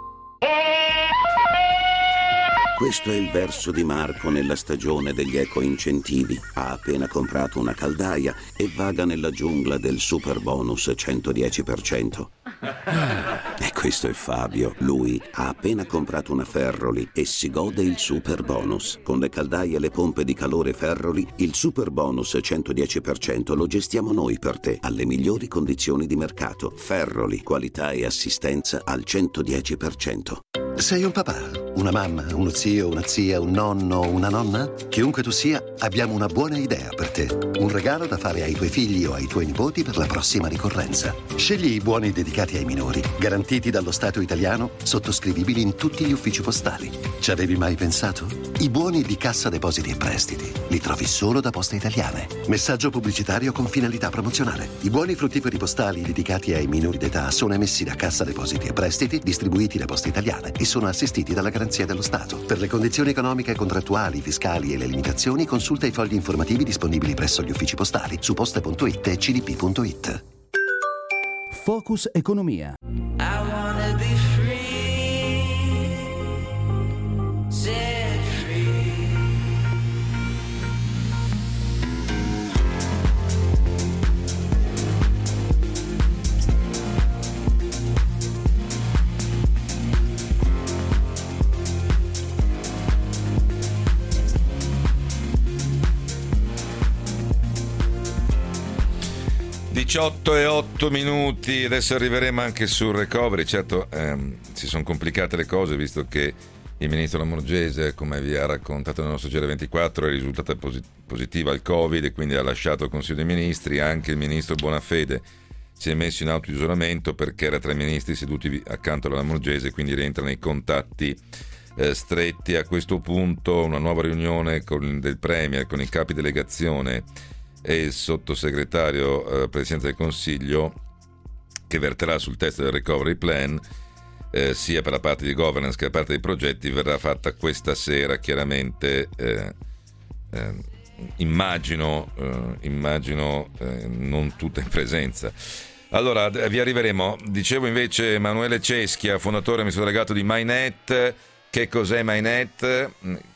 Questo è il verso di Marco nella stagione degli eco-incentivi. Ha appena comprato una caldaia e vaga nella giungla del super bonus 110%. E questo è Fabio. Lui ha appena comprato una Ferroli e si gode il super bonus. Con le caldaie e le pompe di calore Ferroli, il super bonus 110% lo gestiamo noi per te, alle migliori condizioni di mercato. Ferroli, qualità e assistenza al 110%. Sei un papà, una mamma, uno zio, una zia, un nonno, una nonna? Chiunque tu sia, abbiamo una buona idea per te. Un regalo da fare ai tuoi figli o ai tuoi nipoti per la prossima ricorrenza. Scegli i buoni dedicati ai minori, garantiti dallo Stato italiano, sottoscrivibili in tutti gli uffici postali. Ci avevi mai pensato? I buoni di Cassa Depositi e Prestiti li trovi solo da Poste Italiane. Messaggio pubblicitario con finalità promozionale. I buoni fruttiferi postali dedicati ai minori d'età sono emessi da Cassa Depositi e Prestiti, distribuiti da Poste Italiane e sono assistiti dalla garanzia dello Stato. Per le condizioni economiche, contrattuali, fiscali e le limitazioni, consulta i fogli informativi disponibili presso gli uffici postali su poste.it e cdp.it. Focus Economia. 18:08. Adesso arriveremo anche sul recovery. Certo, si sono complicate le cose, visto che il ministro Lamorgese, come vi ha raccontato nel nostro GR24, è risultata positiva al Covid e quindi ha lasciato il Consiglio dei Ministri. Anche il ministro Bonafede si è messo in autoisolamento perché era tra i ministri seduti accanto alla Lamorgese, quindi rientra nei contatti stretti. A questo punto una nuova riunione del Premier con i capi delegazione e il sottosegretario Presidenza del Consiglio, che verterà sul testo del recovery plan, sia per la parte di governance che per la parte dei progetti, verrà fatta questa sera. Chiaramente immagino non tutta in presenza. Allora vi arriveremo. Dicevo invece Emanuele Ceschia, fondatore e amministratore delegato di MyNet. Che cos'è MyNet?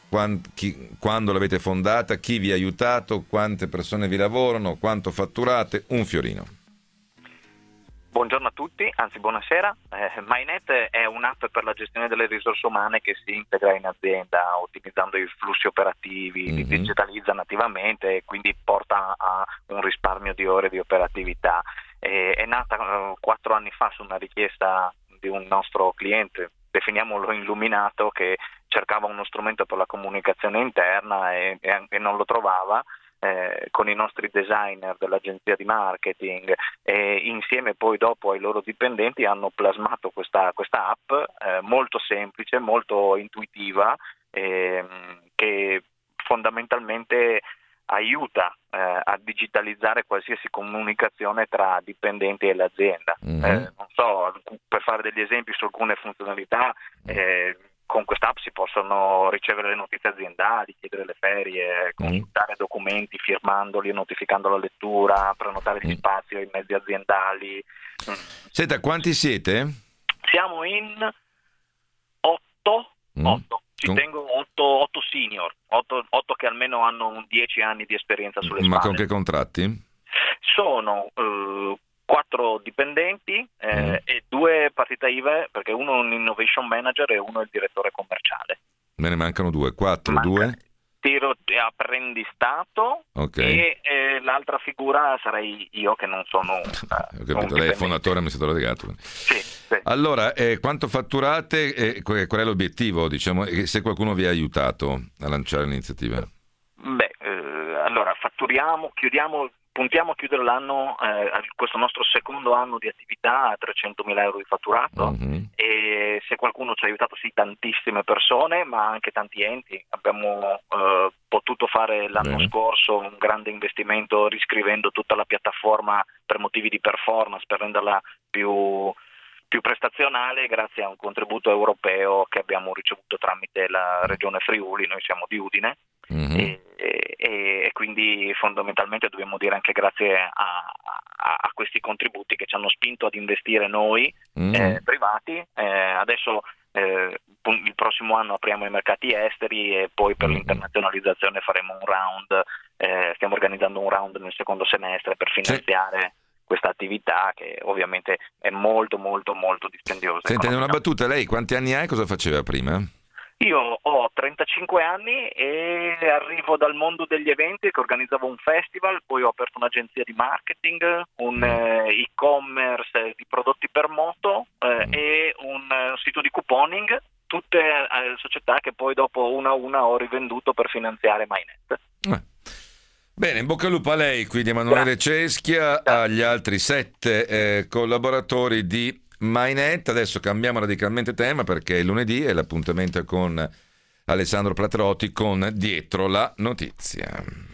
Quando l'avete fondata? Chi vi ha aiutato? Quante persone vi lavorano? Quanto fatturate? Un fiorino. Buongiorno a tutti, anzi buonasera. MyNet è un'app per la gestione delle risorse umane che si integra in azienda ottimizzando i flussi operativi, li digitalizza nativamente e quindi porta a un risparmio di ore di operatività. È nata 4 anni fa su una richiesta di un nostro cliente, definiamolo illuminato, che cercava uno strumento per la comunicazione interna e non lo trovava. Con i nostri designer dell'agenzia di marketing e insieme poi dopo ai loro dipendenti hanno plasmato questa app molto semplice, molto intuitiva, che fondamentalmente aiuta a digitalizzare qualsiasi comunicazione tra dipendenti e l'azienda. Non so, per fare degli esempi su alcune funzionalità, con quest'app si possono ricevere le notizie aziendali, chiedere le ferie, consultare documenti firmandoli e notificando la lettura, prenotare gli spazi ai mezzi aziendali. Senta, quanti siete? Siamo in 8. Ci tengo 8 senior, 8 che almeno hanno 10 anni di esperienza sulle spalle. Ma con che contratti? Sono 4 dipendenti e 2 partita IVA, perché uno è un innovation manager e uno è il direttore commerciale. Me ne mancano 2, 4, 2? Tiro e apprendistato, okay. E l'altra figura sarei io, che non sono ho capito, lei è fondatore e amministratore delegato. Sì. Allora, quanto fatturate e qual è l'obiettivo, diciamo, se qualcuno vi ha aiutato a lanciare l'iniziativa? Allora puntiamo a chiudere l'anno, questo nostro secondo anno di attività, a 300.000 euro di fatturato, e se qualcuno ci ha aiutato, sì, tantissime persone, ma anche tanti enti. Abbiamo potuto fare l'anno scorso un grande investimento riscrivendo tutta la piattaforma per motivi di performance, per renderla più prestazionale, grazie a un contributo europeo che abbiamo ricevuto tramite la regione Friuli. Noi siamo di Udine. E quindi fondamentalmente dobbiamo dire anche grazie a questi contributi che ci hanno spinto ad investire noi privati. Adesso il prossimo anno apriamo i mercati esteri e poi per l'internazionalizzazione faremo un round, stiamo organizzando un round nel secondo semestre per finanziare questa attività, che ovviamente è molto molto molto dispendiosa. Senti, una battuta, lei quanti anni ha e cosa faceva prima? Io ho 35 anni e arrivo dal mondo degli eventi, che organizzavo un festival, poi ho aperto un'agenzia di marketing, un e-commerce di prodotti per moto e un sito di couponing, tutte società che poi dopo una a una ho rivenduto per finanziare MyNet. Bene, in bocca al lupo a lei, quindi Emanuele Ceschia, agli altri 7 collaboratori di MyNet. Adesso cambiamo radicalmente tema, perché è lunedì e l'appuntamento è con Alessandro Platerotti con Dietro la Notizia.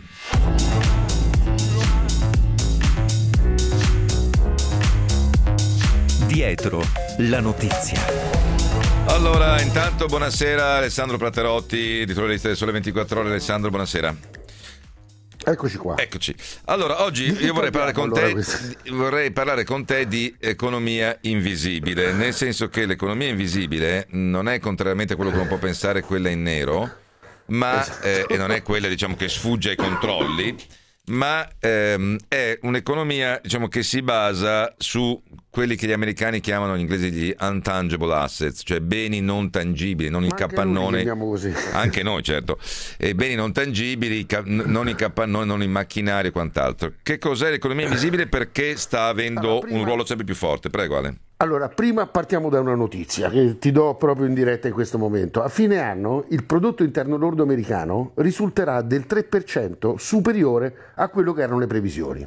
Dietro la Notizia. Allora, intanto buonasera Alessandro Platerotti, editore della Lista del Sole 24 Ore. Alessandro, buonasera. Eccoci qua. Eccoci. Allora, oggi io vorrei parlare con te di economia invisibile, nel senso che l'economia invisibile non è, contrariamente a quello che uno può pensare, quella in nero, ma e non è quella, diciamo, che sfugge ai controlli, ma è un'economia, diciamo, che si basa su quelli che gli americani chiamano in inglese gli intangible assets, cioè beni non tangibili, non il capannone. Così. Anche noi, certo. E beni non tangibili, non i capannoni, non i macchinari e quant'altro. Che cos'è l'economia invisibile? Perché sta avendo un ruolo sempre più forte? Prego, Ale. Allora, prima partiamo da una notizia che ti do proprio in diretta in questo momento. A fine anno il prodotto interno lordo americano risulterà del 3% superiore a quello che erano le previsioni.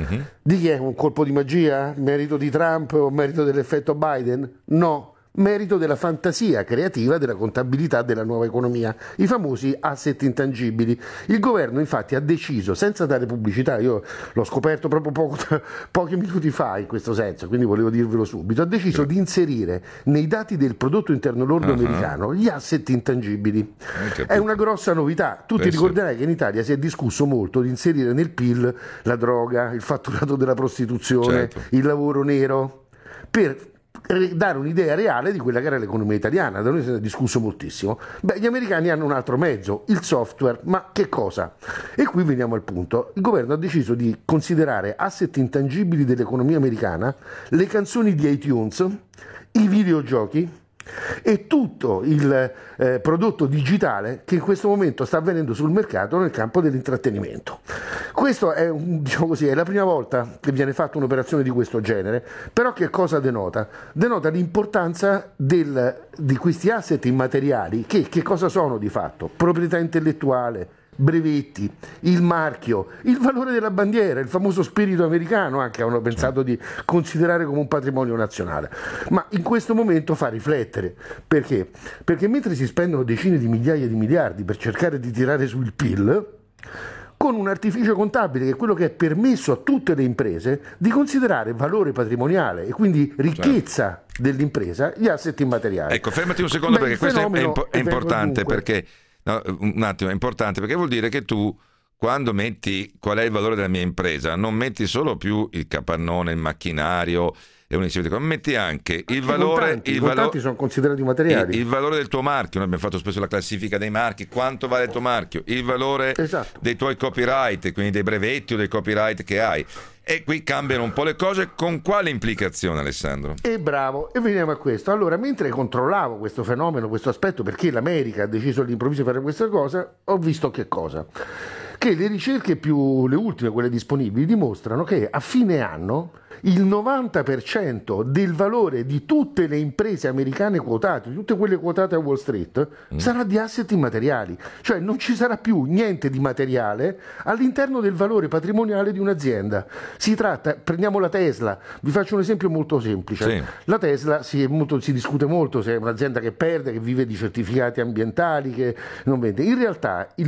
Di chi è? Un colpo di magia? Merito di Trump o merito dell'effetto Biden? No. Merito della fantasia creativa della contabilità della nuova economia, i famosi asset intangibili. Il governo infatti ha deciso, senza dare pubblicità, io l'ho scoperto proprio pochi minuti fa in questo senso, quindi volevo dirvelo subito, ha deciso di inserire nei dati del prodotto interno lordo americano gli asset intangibili. È una grossa novità. Tu ti ricorderai che in Italia si è discusso molto di inserire nel PIL la droga, il fatturato della prostituzione, il lavoro nero, per dare un'idea reale di quella che era l'economia italiana. Da noi si è discusso moltissimo. Gli americani hanno un altro mezzo, il software. Ma che cosa? E qui veniamo al punto. Il governo ha deciso di considerare asset intangibili dell'economia americana le canzoni di iTunes, i videogiochi e tutto il prodotto digitale che in questo momento sta avvenendo sul mercato nel campo dell'intrattenimento. Questo è, diciamo così, è la prima volta che viene fatta un'operazione di questo genere, però che cosa denota? Denota l'importanza di questi asset immateriali che cosa sono di fatto? Proprietà intellettuale, brevetti, il marchio, il valore della bandiera, il famoso spirito americano anche hanno pensato di considerare come un patrimonio nazionale. Ma in questo momento fa riflettere. Perché? Perché mentre si spendono decine di migliaia di miliardi per cercare di tirare sul PIL, con un artificio contabile che è quello che è permesso a tutte le imprese di considerare valore patrimoniale e quindi ricchezza dell'impresa gli asset immateriali. Ecco, fermati un secondo perché questo è importante, perché no, un attimo, è importante perché vuol dire che tu, quando metti qual è il valore della mia impresa, non metti solo più il capannone, il macchinario e un insieme di cose, ma metti anche il valore. I contanti sono considerati materiali. Il valore del tuo marchio. Noi abbiamo fatto spesso la classifica dei marchi, quanto vale il tuo marchio, il valore dei tuoi copyright, quindi dei brevetti o dei copyright che hai. E qui cambiano un po' le cose. Con quale implicazione, Alessandro? E bravo, e veniamo a questo. Allora, mentre controllavo questo fenomeno, questo aspetto, perché l'America ha deciso all'improvviso di fare questa cosa, ho visto che cosa? Che le ricerche le ultime, quelle disponibili, dimostrano che a fine anno il 90% del valore di tutte le imprese americane quotate, di tutte quelle quotate a Wall Street, sarà di asset immateriali. Cioè non ci sarà più niente di materiale all'interno del valore patrimoniale di un'azienda. Si tratta, prendiamo la Tesla, vi faccio un esempio molto semplice. Sì. La Tesla si discute molto se è un'azienda che perde, che vive di certificati ambientali, che non vende. In realtà il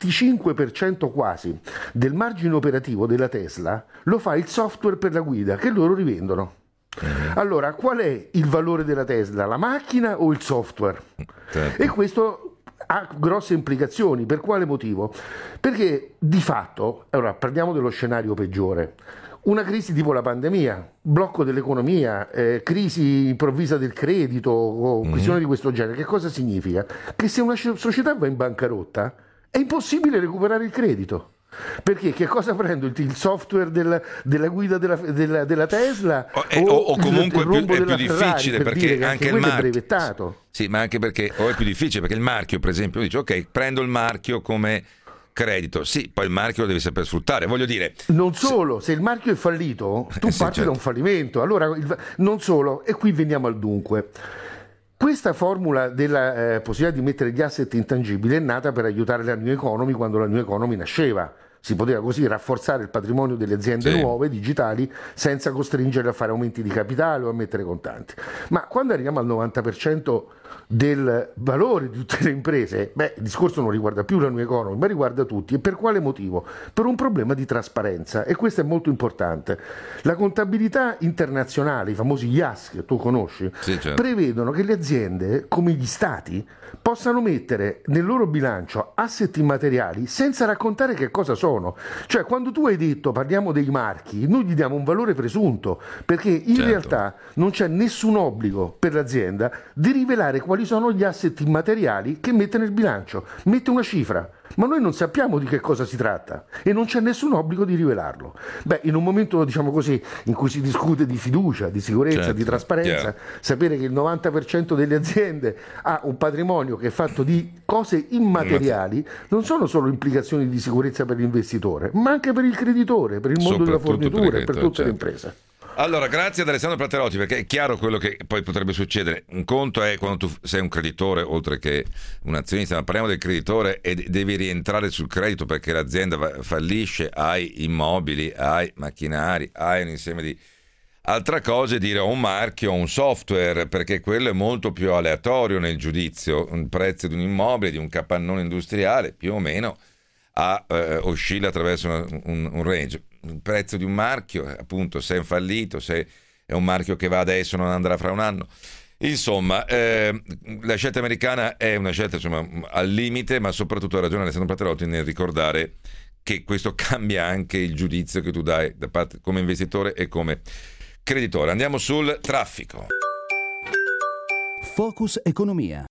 25% quasi del margine operativo della Tesla lo fa il software per la guida che loro rivendono. Allora, qual è il valore della Tesla? La macchina o il software? E questo ha grosse implicazioni. Per quale motivo? Perché di fatto, allora parliamo dello scenario peggiore. Una crisi tipo la pandemia, blocco dell'economia, crisi improvvisa del credito o questioni di questo genere, che cosa significa? Che se una società va in bancarotta è impossibile recuperare il credito. Perché che cosa prendo? Il software della guida della Tesla o comunque è più difficile per perché anche il marchio è brevettato. Sì, ma anche perché o è più difficile perché il marchio, per esempio, dice ok, prendo il marchio come credito, sì, poi il marchio lo devi saper sfruttare, voglio dire. Non solo, se il marchio è fallito, tu parti da un fallimento. Allora, non solo, e qui veniamo al dunque. Questa formula della possibilità di mettere gli asset intangibili è nata per aiutare la New Economy quando la New Economy nasceva. Si poteva così rafforzare il patrimonio delle aziende nuove, digitali, senza costringerle a fare aumenti di capitale o a mettere contanti. Ma quando arriviamo al 90% del valore di tutte le imprese, il discorso non riguarda più la New Economy, ma riguarda tutti. E per quale motivo? Per un problema di trasparenza, e questo è molto importante. La contabilità internazionale, i famosi IAS che tu conosci, prevedono che le aziende, come gli stati, possano mettere nel loro bilancio asset immateriali senza raccontare che cosa sono. Cioè, quando tu hai detto parliamo dei marchi, noi gli diamo un valore presunto, perché in realtà non c'è nessun obbligo per l'azienda di rivelare quali sono gli asset immateriali che mette nel bilancio. Mette una cifra, ma noi non sappiamo di che cosa si tratta e non c'è nessun obbligo di rivelarlo. In un momento, diciamo così, in cui si discute di fiducia, di sicurezza, di trasparenza, sapere che il 90% delle aziende ha un patrimonio che è fatto di cose immateriali non sono solo implicazioni di sicurezza per l'investitore, ma anche per il creditore, per il mondo della fornitura e per tutte le imprese. Allora, grazie ad Alessandro Platterotti, perché è chiaro quello che poi potrebbe succedere. Un conto è quando tu sei un creditore oltre che un azionista, ma parliamo del creditore e devi rientrare sul credito perché l'azienda fallisce, hai immobili, hai macchinari, hai un insieme di altra cosa, è dire ho un marchio, ho un software, perché quello è molto più aleatorio nel giudizio. Un prezzo di un immobile, di un capannone industriale, più o meno oscilla attraverso un range. Il prezzo di un marchio, appunto, se è fallito, se è un marchio che va adesso non andrà fra un anno. Insomma, la scelta americana è una scelta, insomma, al limite, ma soprattutto ha ragione Alessandro Platterotti nel ricordare che questo cambia anche il giudizio che tu dai da parte come investitore e come creditore. Andiamo sul traffico. Focus Economia.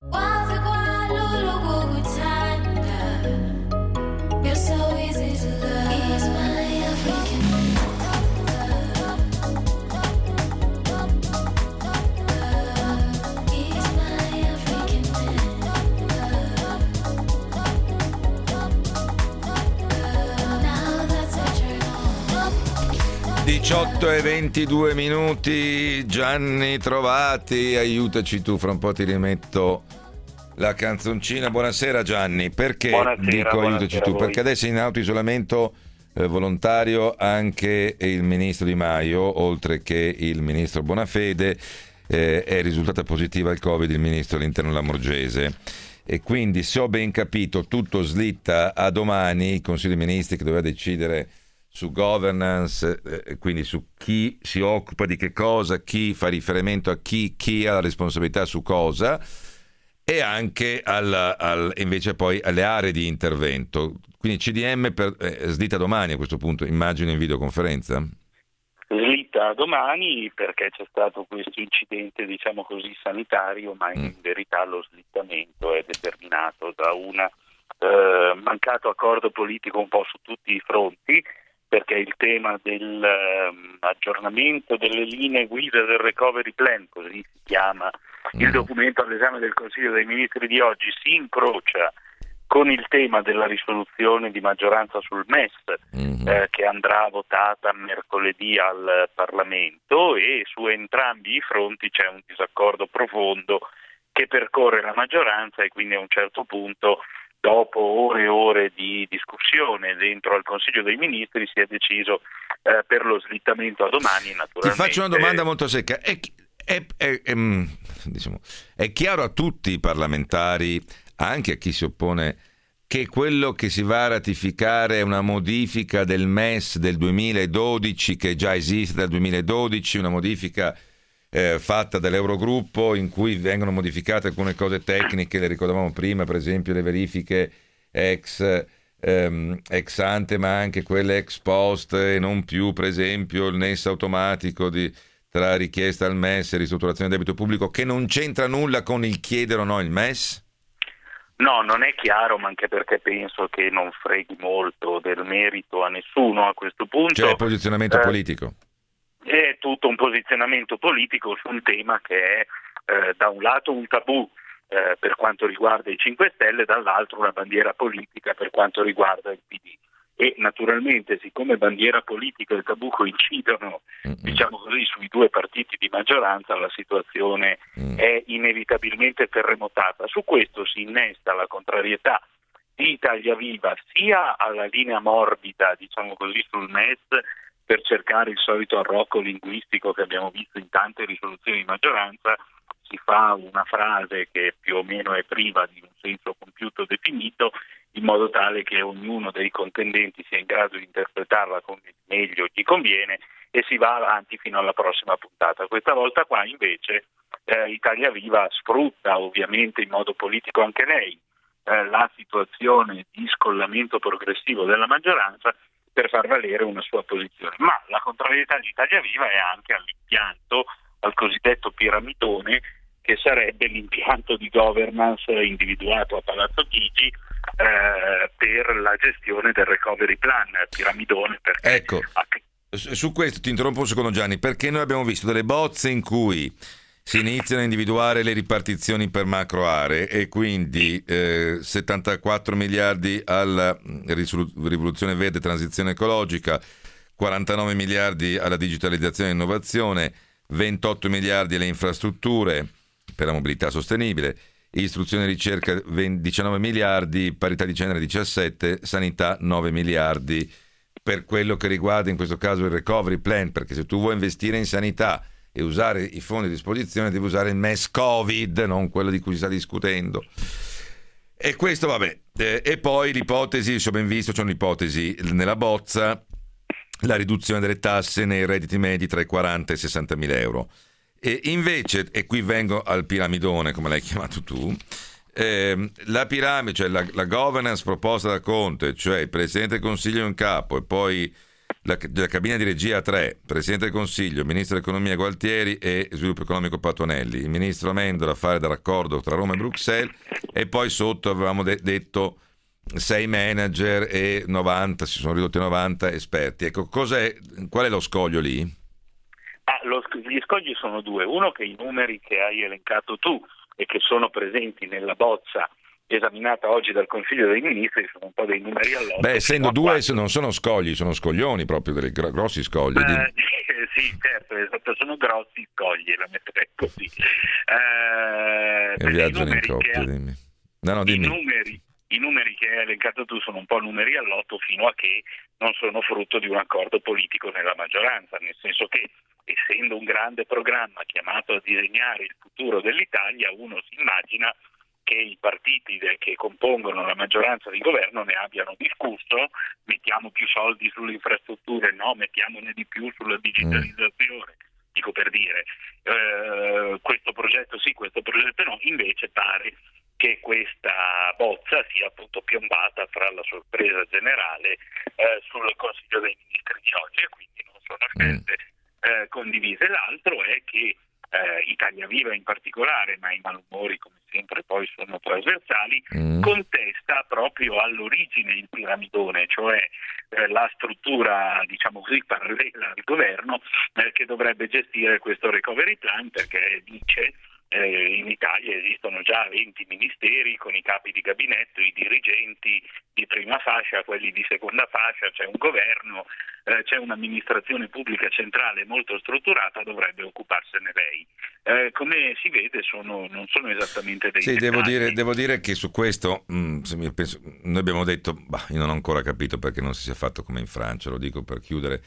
18:22. Gianni Trovati, aiutaci tu, fra un po' ti rimetto la canzoncina. Buonasera Gianni, perché dico aiutaci tu? Perché adesso è in autoisolamento volontario anche il ministro Di Maio, oltre che il ministro Bonafede, è risultata positiva al Covid il ministro dell'Interno Lamorgese. E quindi, se ho ben capito, tutto slitta a domani, il Consiglio dei Ministri che doveva decidere su governance, quindi su chi si occupa di che cosa, chi fa riferimento a chi ha la responsabilità su cosa, e anche invece poi alle aree di intervento. Quindi CDM slitta domani a questo punto, immagino in videoconferenza? Slitta domani perché c'è stato questo incidente, diciamo così, sanitario, ma in verità lo slittamento è determinato da un mancato accordo politico un po' su tutti i fronti, perché il tema dell'aggiornamento delle linee guida del recovery plan, così si chiama il documento all'esame del Consiglio dei Ministri di oggi, si incrocia con il tema della risoluzione di maggioranza sul MES che andrà votata mercoledì al Parlamento, e su entrambi i fronti c'è un disaccordo profondo che percorre la maggioranza, e quindi a un certo punto, dopo ore e ore di discussione dentro al Consiglio dei Ministri, si è deciso per lo slittamento a domani. Naturalmente. Ti faccio una domanda molto secca. È chiaro a tutti i parlamentari, anche a chi si oppone, che quello che si va a ratificare è una modifica del MES del 2012, che già esiste dal 2012, una modifica fatta dall'Eurogruppo in cui vengono modificate alcune cose tecniche, le ricordavamo prima, per esempio le verifiche ex ante, ma anche quelle ex post, e non più, per esempio, il nesso automatico tra richiesta al MES e ristrutturazione del debito pubblico, che non c'entra nulla con il chiedere o no il MES? No, non è chiaro, ma anche perché penso che non freghi molto del merito a nessuno a questo punto. Cioè, posizionamento politico. È tutto un posizionamento politico su un tema che è da un lato un tabù per quanto riguarda i 5 Stelle, dall'altro una bandiera politica per quanto riguarda il PD. E naturalmente, siccome bandiera politica e tabù coincidono, diciamo così, sui due partiti di maggioranza, la situazione è inevitabilmente terremotata. Su questo si innesta la contrarietà di Italia Viva sia alla linea morbida, diciamo così, sul MES, per cercare il solito arrocco linguistico che abbiamo visto in tante risoluzioni di maggioranza. Si fa una frase che più o meno è priva di un senso compiuto definito, in modo tale che ognuno dei contendenti sia in grado di interpretarla come meglio gli conviene, e si va avanti fino alla prossima puntata. Questa volta qua invece Italia Viva sfrutta, ovviamente in modo politico anche lei, la situazione di scollamento progressivo della maggioranza per far valere una sua posizione. Ma la contrarietà di Italia Viva è anche all'impianto, al cosiddetto piramidone, che sarebbe l'impianto di governance individuato a Palazzo Chigi per per la gestione del recovery plan, piramidone. Perché ecco, su questo ti interrompo un secondo, Gianni, perché noi abbiamo visto delle bozze in cui si iniziano a individuare le ripartizioni per macro aree e quindi 74 miliardi alla rivoluzione verde e transizione ecologica, 49 miliardi alla digitalizzazione e innovazione, 28 miliardi alle infrastrutture per la mobilità sostenibile, istruzione e ricerca 19 miliardi, parità di genere 17, sanità 9 miliardi. Per quello che riguarda in questo caso il recovery plan, perché se tu vuoi investire in sanità e usare i fondi a disposizione devi usare il MES Covid, non quello di cui si sta discutendo. E questo vabbè. E poi l'ipotesi, se ho ben visto, c'è un'ipotesi nella bozza, la riduzione delle tasse nei redditi medi tra i 40 e i 60 mila euro. E invece, e qui vengo al piramidone, come l'hai chiamato tu, la piramide, cioè la governance proposta da Conte, cioè il Presidente del Consiglio in capo e poi la cabina di regia a 3, Presidente del Consiglio, Ministro dell'Economia Gualtieri e Sviluppo Economico Patuanelli, il Ministro Amendola a fare da raccordo tra Roma e Bruxelles, e poi sotto avevamo detto 6 manager e 90, si sono ridotti a 90 esperti. Ecco, qual è lo scoglio lì? Gli scogli sono due. Uno, che i numeri che hai elencato tu e che sono presenti nella bozza esaminata oggi dal Consiglio dei Ministri sono un po' dei numeri all'otto. Beh, essendo due non sono scogli, sono scoglioni, proprio dei grossi scogli. Sì, certo, esatto, sono grossi scogli, la metterei così. Viaggiano in coppia, dimmi. No, dimmi. I numeri che hai elencato tu sono un po' numeri all'otto fino a che non sono frutto di un accordo politico nella maggioranza, nel senso che, essendo un grande programma chiamato a disegnare il futuro dell'Italia, uno si immagina che i partiti che compongono la maggioranza di governo ne abbiano discusso, mettiamo più soldi sulle infrastrutture, no, mettiamone di più sulla digitalizzazione, dico per dire, questo progetto sì, questo progetto no. Invece pare che questa bozza sia appunto piombata fra la sorpresa generale sul Consiglio dei Ministri di oggi, e quindi non sono scelte condivise. L'altro è che Italia Viva in particolare, ma i malumori come sempre poi sono trasversali, contesta proprio all'origine il piramidone, cioè la struttura, diciamo così, parallela al governo che dovrebbe gestire questo recovery plan, perché dice in Italia esistono già 20 ministeri con i capi di gabinetto, i dirigenti di prima fascia, quelli di seconda fascia, c'è un governo, c'è un'amministrazione pubblica centrale molto strutturata, dovrebbe occuparsene lei. Come si vede non sono esattamente dei dettagli. Devo dire che su questo noi abbiamo detto, io non ho ancora capito perché non si sia fatto come in Francia, lo dico per chiudere,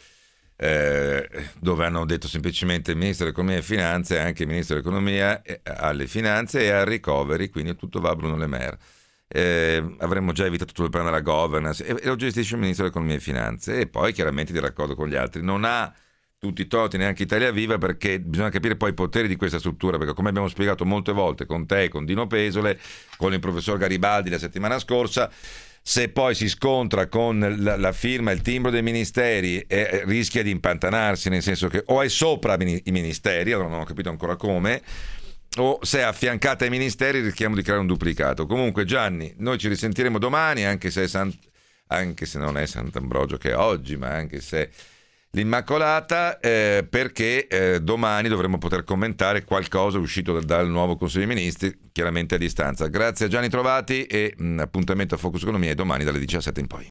dove hanno detto semplicemente il Ministro dell'Economia e Finanze e anche il Ministro dell'Economia alle Finanze e al Recovery, quindi tutto va a Bruno Le Maire. Avremmo già evitato tutto il piano della governance e lo gestisce il Ministro dell'Economia e Finanze, e poi chiaramente di raccordo con gli altri. Non ha tutti i torti neanche Italia Viva, perché bisogna capire poi i poteri di questa struttura, perché come abbiamo spiegato molte volte con te, con Dino Pesole, con il professor Garibaldi la settimana scorsa, se poi si scontra con la firma e il timbro dei ministeri rischia di impantanarsi, nel senso che o è sopra i ministeri, allora non ho capito ancora come, o se è affiancata ai ministeri rischiamo di creare un duplicato. Comunque Gianni, noi ci risentiremo domani, anche se non è Sant'Ambrogio che è oggi, ma anche se l'Immacolata, perché domani dovremo poter commentare qualcosa uscito dal nuovo Consiglio dei Ministri, chiaramente a distanza. Grazie a Gianni Trovati e appuntamento a Focus Economia domani dalle 17 in poi.